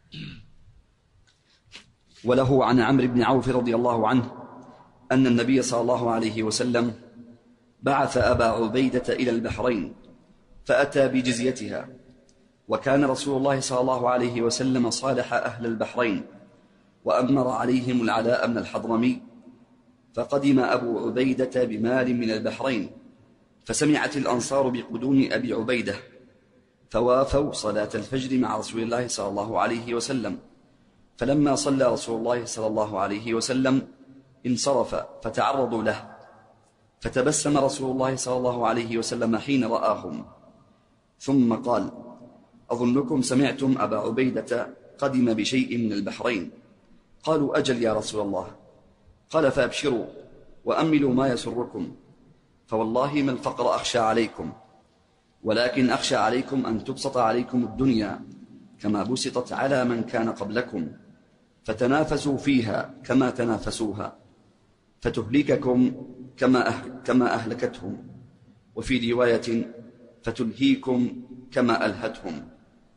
وله عن عمرو بن عوف رضي الله عنه أن النبي صلى الله عليه وسلم بعث أبا عبيدة إلى البحرين فأتى بجزيتها، وكان رسول الله صلى الله عليه وسلم صالح أهل البحرين وأمر عليهم العلاء بن الحضرمي، فقدم أبو عبيدة بمال من البحرين، فسمعت الأنصار بقدوم أبي عبيدة، فوافوا صلاة الفجر مع رسول الله صلى الله عليه وسلم. فلما صلى رسول الله صلى الله عليه وسلم انصرف فتعرضوا له، فتبسم رسول الله صلى الله عليه وسلم حين رآهم، ثم قال: أظنكم سمعتم أبا عبيدة قدم بشيء من البحرين. قالوا: أجل يا رسول الله. قال: فأبشروا وأملوا ما يسركم، فوالله ما الفقر أخشى عليكم، ولكن أخشى عليكم أن تبسط عليكم الدنيا كما بسطت على من كان قبلكم، فتنافسوا فيها كما تنافسوها، فتهلككم كما أهلكتهم، وفي رواية فتلهيكم كما ألهتهم.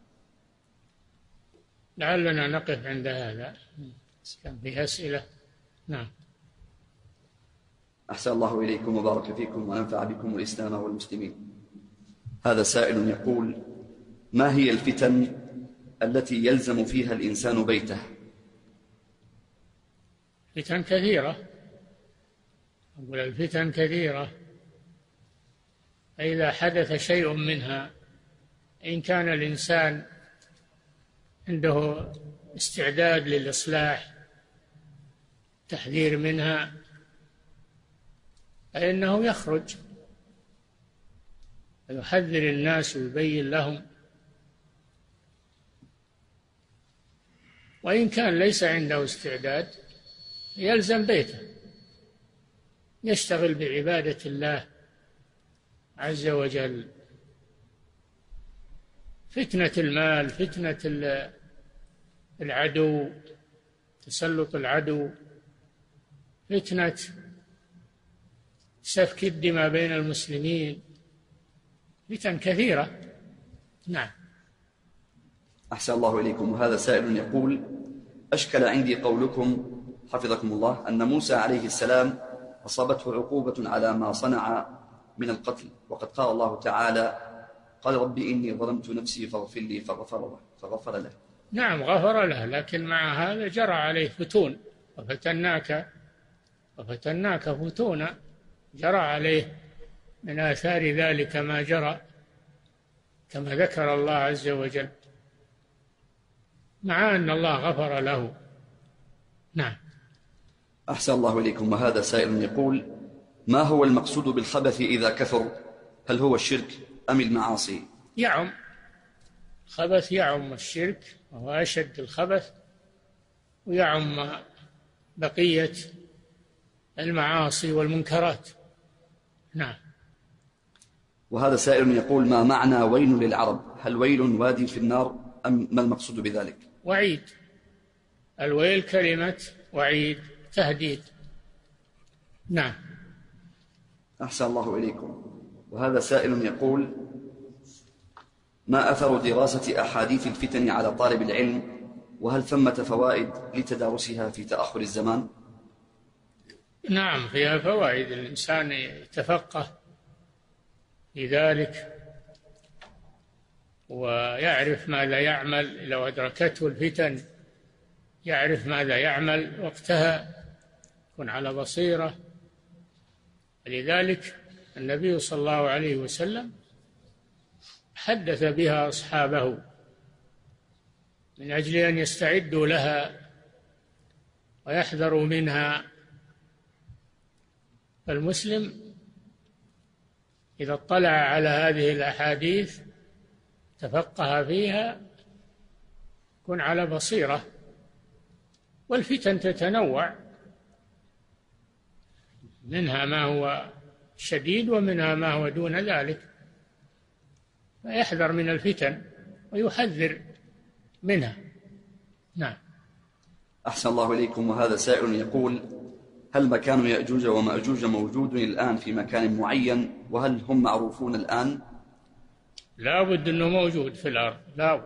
لعلنا نقف عند هذا، كان في أسئلة. نعم. أحسن الله إليكم وبارك فيكم ونفع بكم الإسلام والمسلمين. هذا سائل يقول: ما هي الفتن التي يلزم فيها الإنسان بيته؟ فتن كثيرة، أقول الفتن كثيرة، فإذا حدث شيء منها إن كان الإنسان عنده استعداد للإصلاح تحذير منها فإنه يخرج ويحذر الناس ويبين لهم، وإن كان ليس عنده استعداد يلزم بيته، يشتغل بعبادة الله عز وجل. فتنة المال، فتنة العدو، تسلط العدو، فتنة سفك الدماء بين المسلمين، فتن كثيرة. نعم. أحسن الله إليكم. وهذا سائل يقول: أشكل عندي قولكم حفظكم الله أن موسى عليه السلام أصابته عقوبة على ما صنع من القتل، وقد قال الله تعالى: قال رب إني ظلمت نفسي فاغفر لي، فغفر له. نعم غفر له، لكن مع هذا جرى عليه فتون، وفتناك فتونا، جرى عليه من آثار ذلك ما جرى كما ذكر الله عز وجل، مع أن الله غفر له. نعم. أحسن الله إليكم. وهذا سائل يقول: ما هو المقصود بالخبث إذا كثر؟ هل هو الشرك أم المعاصي؟ يعم الخبث، يعم الشرك وهو أشد الخبث، ويعم بقية المعاصي والمنكرات. نعم. وهذا سائل يقول: ما معنى ويل للعرب؟ هل ويل وادي في النار أم ما المقصود بذلك؟ وعيد، الويل كلمة وعيد، تهديد. نعم. أحسن الله إليكم. وهذا سائل يقول: ما أثر دراسة أحاديث الفتن على طالب العلم؟ وهل ثمة فوائد لتدارسها في تأخر الزمان؟ نعم فيها فوائد، الإنسان يتفقه في ذلك ويعرف ماذا يعمل، لو أدركته الفتن يعرف ماذا يعمل وقتها، يكون على بصيرة. لذلك النبي صلى الله عليه وسلم حدث بها أصحابه من أجل أن يستعدوا لها ويحذروا منها. فالمسلم إذا اطلع على هذه الأحاديث تفقه فيها يكون على بصيرة. والفتن تتنوع، منها ما هو شديد ومنها ما هو دون ذلك، فيحذر من الفتن ويحذر منها. نعم. أحسن الله إليكم. وهذا سائل يقول: هل مكان يأجوج ومأجوج موجود الآن في مكان معين؟ وهل هم معروفون الآن؟ لا بد أنه موجود في الأرض،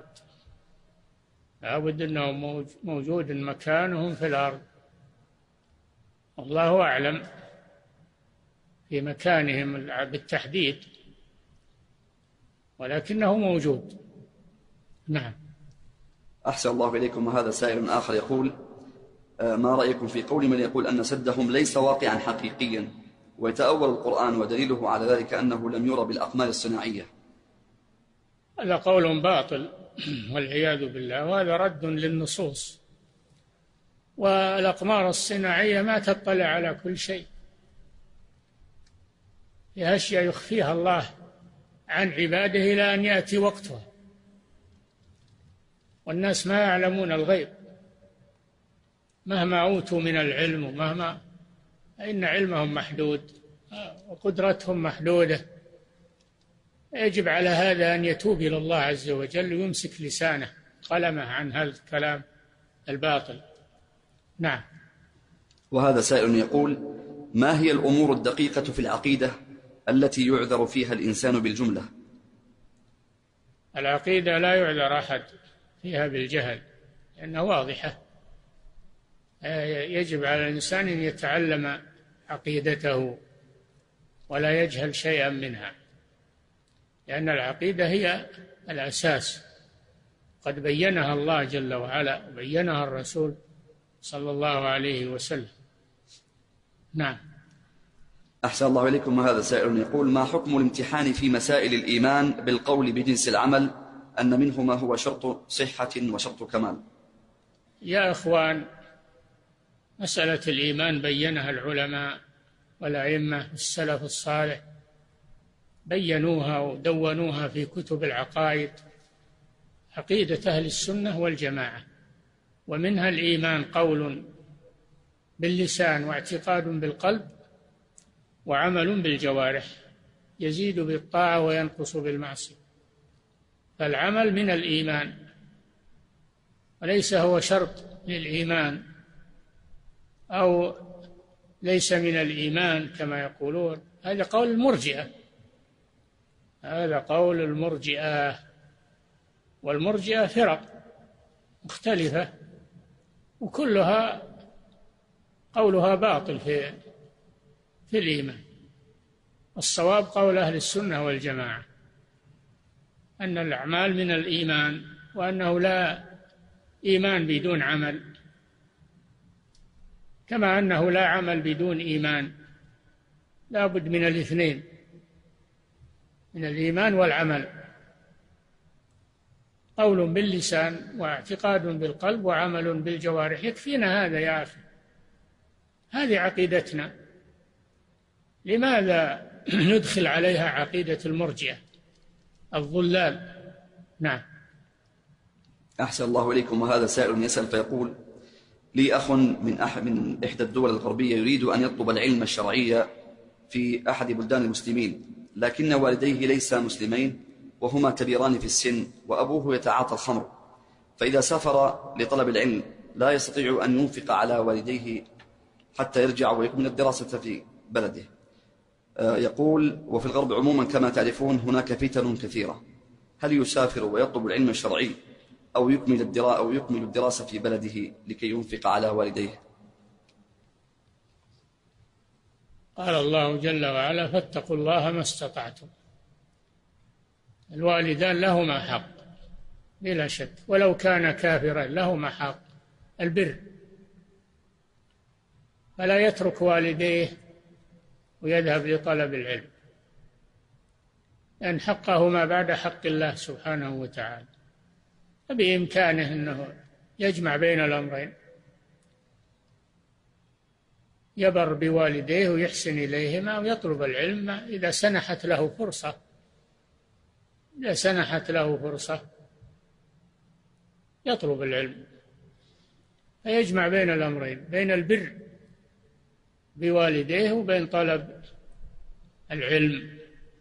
لا بد أنه موجود مكانهم في الأرض، الله أعلم في مكانهم بالتحديد، ولكنه موجود. نعم. أحسن الله إليكم. وهذا سائل آخر يقول: ما رأيكم في قول من يقول أن سدهم ليس واقعا حقيقيا، ويتأول القرآن ودليله على ذلك أنه لم يرى بالأقمار الصناعية؟ هذا قول باطل والعياذ بالله، وهذا رد للنصوص. والأقمار الصناعية ما تطلع على كل شيء، في أشياء يخفيها الله عن عباده إلى أن يأتي وقتها، والناس ما يعلمون الغيب مهما أوتوا من العلم، ومهما إن علمهم محدود وقدرتهم محدودة. يجب على هذا أن يتوب إلى الله عز وجل ويمسك لسانه قلمه عن هذا الكلام الباطل. نعم. وهذا سائل يقول: ما هي الأمور الدقيقة في العقيدة التي يعذر فيها الإنسان بالجملة؟ العقيدة لا يعذر أحد فيها بالجهل لأنها واضحة، يجب على الإنسان أن يتعلم عقيدته ولا يجهل شيئا منها، لأن العقيدة هي الأساس قد بينها الله جل وعلا وبينها الرسول صلى الله عليه وسلم. نعم. أحسن الله إليكم. وهذا سائل يقول: ما حكم الامتحان في مسائل الإيمان بالقول بجنس العمل أن منه ما هو شرط صحة وشرط كمال؟ يا إخوان، مسألة الإيمان بينها العلماء والأئمة السلف الصالح، بينوها ودونوها في كتب العقائد، عقيدة أهل السنة والجماعة. ومنها الإيمان قول باللسان واعتقاد بالقلب وعمل بالجوارح، يزيد بالطاعة وينقص بالمعصية. فالعمل من الإيمان وليس هو شرط للإيمان أو ليس من الإيمان كما يقولون. هذا قول المرجئة، هذا قول المرجئة، والمرجئة فرق مختلفة وكلها قولها باطل في الإيمان. الصواب قول أهل السنة والجماعة أن الأعمال من الإيمان، وأنه لا إيمان بدون عمل، كما أنه لا عمل بدون إيمان، لا بد من الاثنين، من الإيمان والعمل، قول باللسان واعتقاد بالقلب وعمل بالجوارح. يكفينا هذا يا أخي، هذه عقيدتنا. لماذا ندخل عليها عقيدة المرجئة الضلال؟ نعم. أحسن الله إليكم. وهذا سائل يسأل فيقول: لي أخ من إحدى الدول الغربية يريد أن يطلب العلم الشرعي في أحد بلدان المسلمين، لكن والديه ليسا مسلمين وهما كبيران في السن، وأبوه يتعاطى الخمر، فإذا سافر لطلب العلم لا يستطيع أن ينفق على والديه حتى يرجع ويكمل الدراسة في بلده. يقول: وفي الغرب عموما كما تعرفون هناك فتن كثيرة، هل يسافر ويطلب العلم الشرعي أو يكمل الدراسة في بلده لكي ينفق على والديه؟ قال الله جل وعلا: فاتقوا الله ما استطعتم. الوالدان لهما حق بلا شك، ولو كان كافرا لهما حق البر، فلا يترك والديه ويذهب لطلب العلم، لأن حقهما بعد حق الله سبحانه وتعالى، فبإمكانه أنه يجمع بين الأمرين، يبر بوالديه ويحسن إليهما ويطلب العلم إذا سنحت له فرصة، إذا سنحت له فرصة يطلب العلم، فيجمع بين الأمرين، بين البر بوالديه وبين طلب العلم،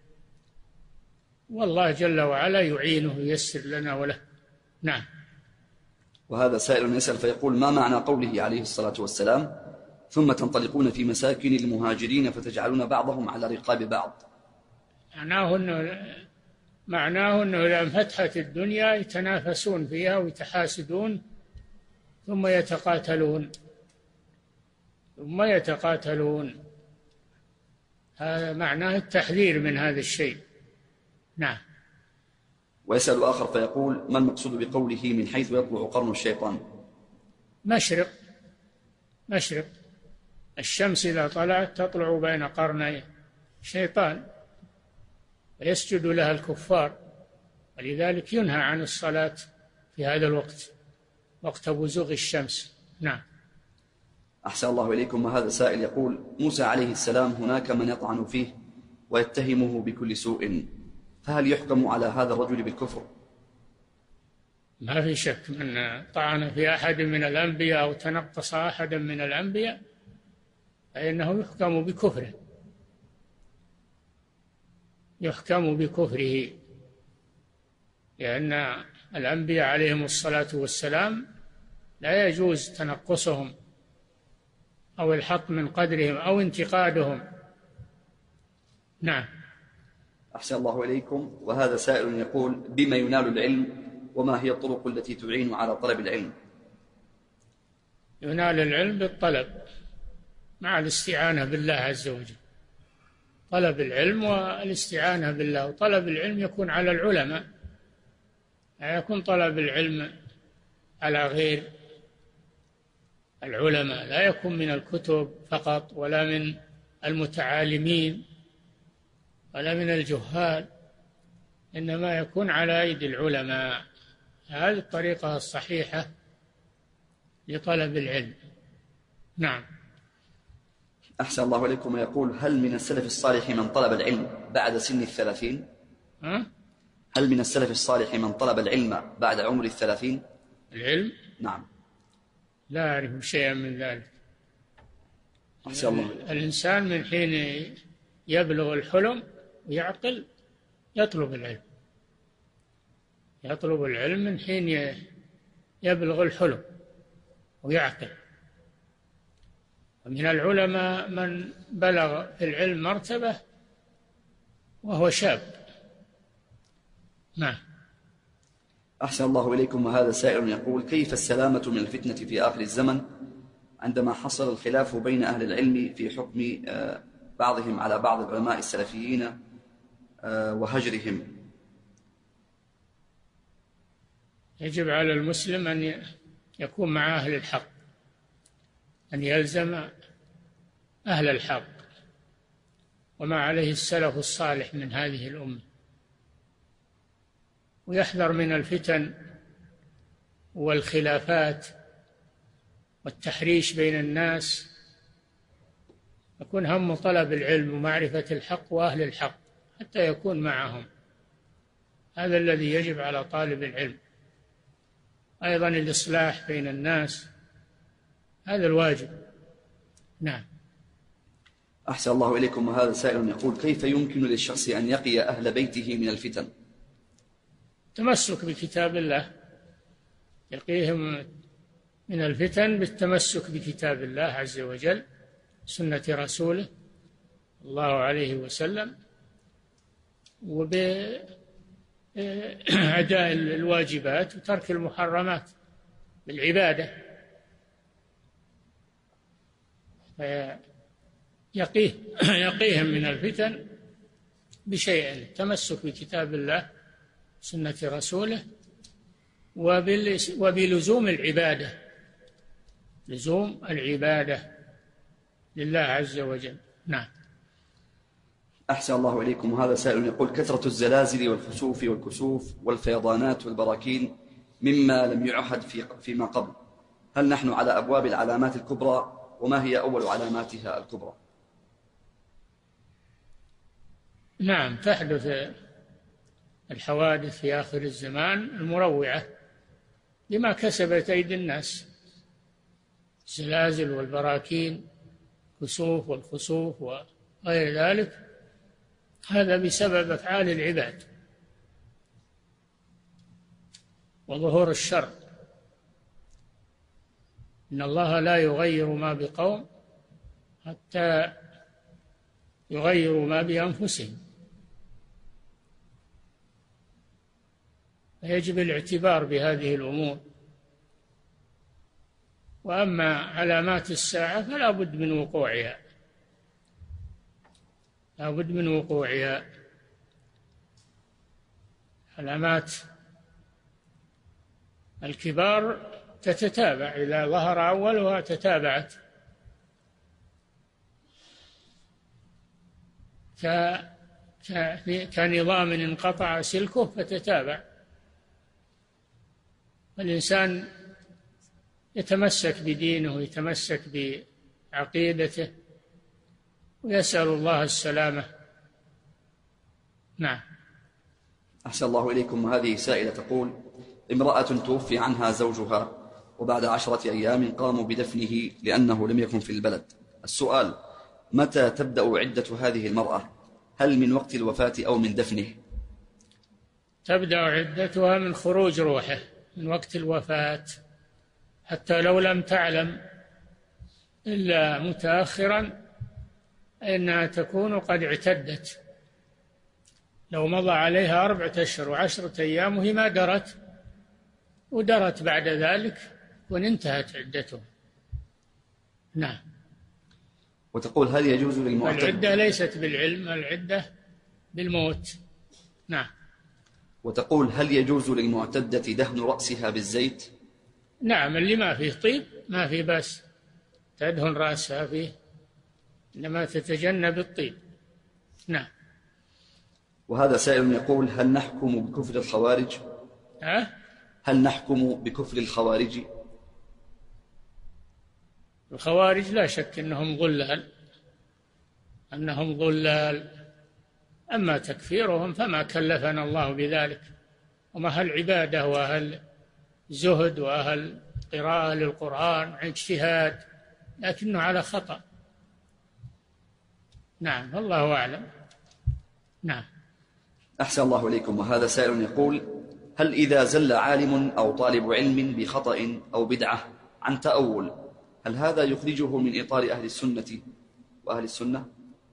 والله جل وعلا يعينه وييسر لنا وله. نعم. وهذا سائل يسأل فيقول: ما معنى قوله عليه الصلاة والسلام: ثم تنطلقون في مساكن المهاجرين فتجعلون بعضهم على رقاب بعض؟ معناه أنه إذا انفتحت الدنيا يتنافسون فيها ويتحاسدون ثم يتقاتلون. هذا معناه التحذير من هذا الشيء. نعم. ويسأل آخر فيقول: ما المقصود بقوله من حيث يطلع قرن الشيطان؟ مشرق الشمس إذا طلعت تطلع بين قرني الشيطان ويسجد لها الكفار، ولذلك ينهى عن الصلاة في هذا الوقت، وقت بزوغ الشمس. نعم. أحسن الله إليكم. وهذا سائل يقول: موسى عليه السلام هناك من يطعن فيه ويتهمه بكل سوء، فهل يحكم على هذا الرجل بالكفر؟ ما في شك، من طعن في أحد من الأنبياء أو تنقص أحدا من الأنبياء فإنه يحكم بكفره، لأن الأنبياء عليهم الصلاة والسلام لا يجوز تنقصهم أو الحط من قدرهم أو انتقادهم. نعم. أحسن الله إليكم. وهذا سائل يقول: بما ينال العلم، وما هي الطرق التي تعين على طلب العلم؟ ينال العلم بالطلب مع الاستعانة بالله عز وجل، طلب العلم والاستعانة بالله. وطلب العلم يكون على العلماء لا يكون طلب العلم على غير العلماء، لا يكون من الكتب فقط ولا من المتعالمين ولا من الجهال، إنما يكون على أيدي العلماء. هذه الطريقة الصحيحة لطلب العلم. نعم. أحسن الله إليكم. يقول: هل من السلف الصالح من طلب العلم بعد سن 30؟ هل من السلف الصالح من طلب العلم بعد عمر 30؟ العلم؟ نعم. لا أعرف شيئا من ذلك. أحسن الله إليكم. الإنسان من حين يبلغ الحلم ويعقل يطلب العلم، يطلب العلم من حين يبلغ الحلم ويعقل. ومن العلماء من بلغ في العلم مرتبة وهو شاب. نعم. أحسن الله إليكم. وهذا سائل يقول: كيف السلامة من الفتنة في آخر الزمن عندما حصل الخلاف بين أهل العلم في حكم بعضهم على بعض العلماء السلفيين وهجرهم؟ يجب على المسلم أن يكون مع أهل الحق، أن يلزم أهل الحق وما عليه السلف الصالح من هذه الأمة، ويحذر من الفتن والخلافات والتحريش بين الناس. يكون هم طلب العلم ومعرفة الحق وأهل الحق حتى يكون معهم. هذا الذي يجب على طالب العلم. أيضا الإصلاح بين الناس، هذا الواجب. نعم. أحسن الله إليكم. وهذا سائل يقول: كيف يمكن للشخص أن يقي أهل بيته من الفتن؟ تمسك بكتاب الله، يقيهم من الفتن بالتمسك بكتاب الله عز وجل، سنة رسوله الله عليه وسلم، وبأداء الواجبات وترك المحرمات بالعبادة، يقيهم من الفتن بشيء: التمسك بكتاب الله سنة رسوله وبلزوم العبادة، لزوم العبادة لله عز وجل. نعم. أحسن الله إليكم. وهذا سائل يقول: كثرة الزلازل والخسوف والكسوف والفيضانات والبراكين مما لم يعهد فيما قبل، هل نحن على أبواب العلامات الكبرى؟ وما هي أول علاماتها الكبرى؟ نعم، تحدث الحوادث في آخر الزمان المروعة بما كسبت أيدي الناس، الزلازل والبراكين، كسوف والخسوف وغير ذلك، هذا بسبب أفعال العباد وظهور الشر. إن الله لا يغير ما بقوم حتى يغيروا ما بأنفسهم، فيجب الاعتبار بهذه الأمور. وأما علامات الساعة فلا بد من وقوعها، لا بد من وقوعها. علامات الكبار تتتابع، إذا ظهر أولها تتابعت، كنظام انقطع سلكه فتتابع. الإنسان يتمسك بدينه ويتمسك بعقيدته ويسأل الله السلامة. نعم. أحسن الله إليكم. وهذه سائلة تقول: امرأة توفي عنها زوجها وبعد 10 أيام قاموا بدفنه لأنه لم يكن في البلد. السؤال: متى تبدأ عدة هذه المرأة؟ هل من وقت الوفاة أو من دفنه؟ تبدأ عدتها من خروج روحه، من وقت الوفاة، حتى لو لم تعلم إلا متأخرا إنها تكون قد اعتدت. لو مضى عليها 4 أشهر و10 أيام وهي ما درت، ودرت بعد ذلك وانتهت عدتها. نعم. وتقول: هل يجوز للمعتد؟ العدة ليست بالعلم، العدة بالموت. نعم. وتقول: هل يجوز للمعتدة دهن رأسها بالزيت؟ نعم، اللي ما فيه طيب ما فيه بأس تدهن رأسها فيه، إنما تتجنب الطيب. نعم. وهذا سائل يقول: هل نحكم بكفر الخوارج؟ هل نحكم بكفر الخوارج؟ الخوارج لا شك أنهم ضلال، أما تكفيرهم فما كلفنا الله بذلك، هم أهل عبادة وأهل زهد وأهل قراءة للقرآن اجتهاد، لكنه على خطأ. نعم، الله أعلم. نعم. أحسن الله إليكم. وهذا سائل يقول: هل إذا زل عالم أو طالب علم بخطأ أو بدعة عن تأول، هل هذا يخرجه من إطار أهل السنة وأهل السنة؟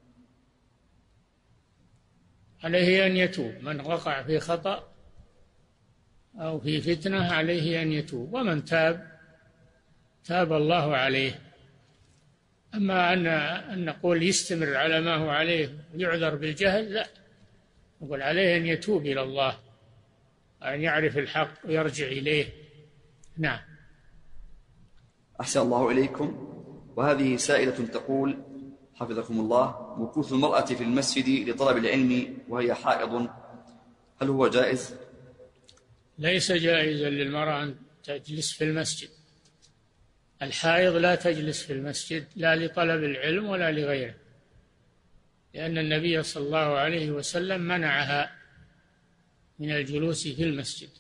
عليه أن يتوب، من وقع في خطأ أو في فتنة عليه أن يتوب، ومن تاب الله عليه. أما أن نقول يستمر على ما هو عليه ويعذر بالجهل، لا، نقول عليه أن يتوب إلى الله، أن يعرف الحق ويرجع إليه. نعم. أحسن الله إليكم. وهذه سائلة تقول: حفظكم الله، مكوث المرأة في المسجد لطلب العلم وهي حائض، هل هو جائز؟ ليس جائزا للمرأة أن تجلس في المسجد. الحائض لا تجلس في المسجد، لا لطلب العلم ولا لغيره، لأن النبي صلى الله عليه وسلم منعها من الجلوس في المسجد.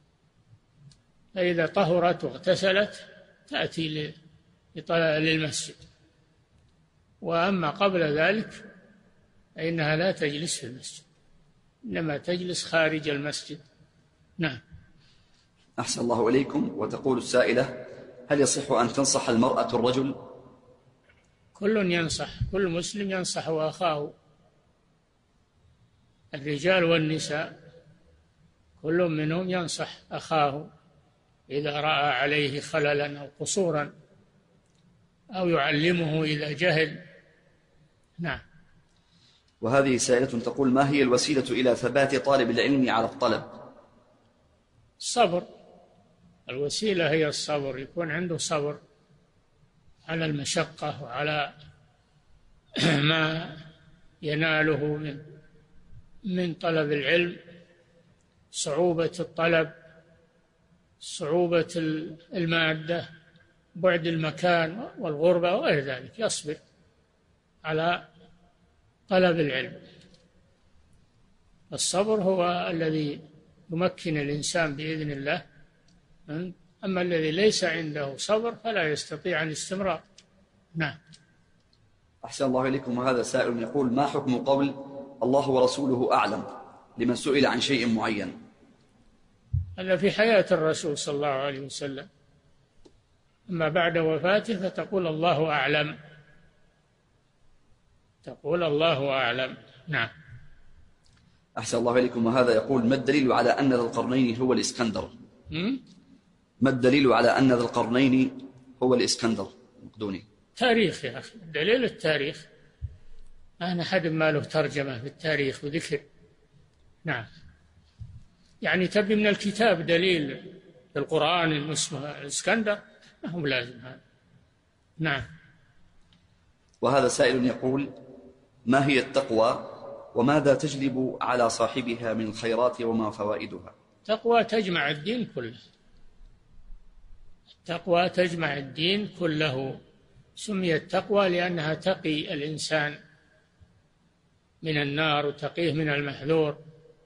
فإذا طهرت واغتسلت تأتي للمسجد، وأما قبل ذلك فإنها لا تجلس في المسجد، إنما تجلس خارج المسجد. نعم. أحسن الله إليكم. وتقول السائلة: هل يصح أن تنصح المرأة الرجل؟ كل ينصح، كل مسلم ينصح أخاه، الرجال والنساء كل منهم ينصح أخاه إذا رأى عليه خللا أو قصورا، أو يعلمه إذا جهل. نعم. وهذه سائلة تقول: ما هي الوسيلة إلى ثبات طالب العلم على الطلب؟ الصبر، الوسيلة هي الصبر، يكون عنده صبر على المشقة وعلى ما يناله من طلب العلم، صعوبة الطلب، صعوبة المادة، بعد المكان والغربة وغير ذلك، يصبر على طلب العلم. الصبر هو الذي يمكن الإنسان بإذن الله. أما الذي ليس عنده صبر فلا يستطيع الاستمرار. نعم. أحسن الله إليكم. وهذا سائل يقول: ما حكم قول الله ورسوله أعلم لمن سئل عن شيء معين؟ هذا في حياة الرسول صلى الله عليه وسلم، أما بعد وفاته فتقول الله أعلم، تقول الله أعلم. نعم. أحسن الله إليكم. وهذا يقول: ما الدليل على أن ذا القرنين هو الإسكندر؟ ما الدليل على أن ذا القرنين هو الإسكندر المقدوني؟ تاريخ يا أخي، دليل التاريخ، أنا حد ما له ترجمة في التاريخ وذكر. نعم. يعني تبي من الكتاب دليل في القرآن إنه اسمه الإسكندر؟ ما هو لازم هذا. نعم. وهذا سائل يقول: ما هي التقوى وماذا تجلب على صاحبها من الخيرات وما فوائدها؟ التقوى تجمع الدين كله، التقوى تجمع الدين كله. سميت تقوى لأنها تقي الإنسان من النار وتقيه من المحذور،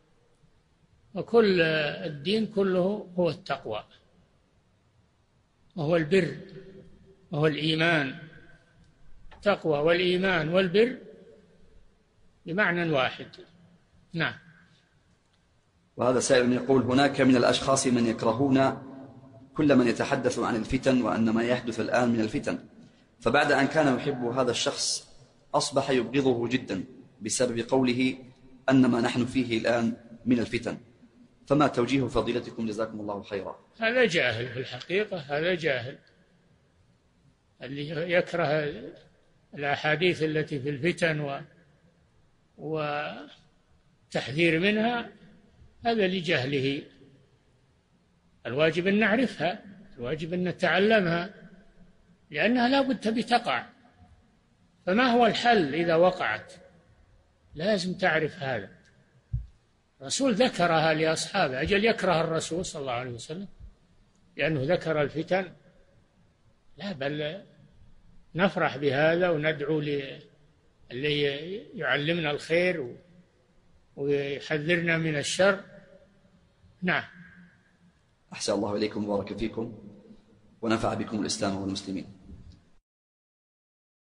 وكل الدين كله هو التقوى، وهو البر، وهو الإيمان. التقوى والإيمان والبر بمعنى واحد. نعم. وهذا سائل يقول: هناك من الأشخاص من يكرهون كل من يتحدث عن الفتن وأن ما يحدث الآن من الفتن، فبعد أن كان يحب هذا الشخص أصبح يبغضه جدا بسبب قوله أن ما نحن فيه الآن من الفتن، فما توجيه فضيلتكم جزاكم الله خيرا؟ هذا جاهل في الحقيقة، هذا جاهل اللي يكره الأحاديث التي في الفتن وتحذير منها، هذا لجهله. الواجب أن نعرفها، الواجب أن نتعلمها، لأنها لا بد بتقع. فما هو الحل إذا وقعت؟ لازم تعرف هذا. الرسول ذكرها لأصحابه، أجل يكره الرسول صلى الله عليه وسلم لأنه ذكر الفتن؟ لا، بل نفرح بهذا وندعو اللي يعلمنا الخير ويحذرنا من الشر. نعم. أحسن الله إليكم وبارك فيكم ونفع بكم الإسلام والمسلمين.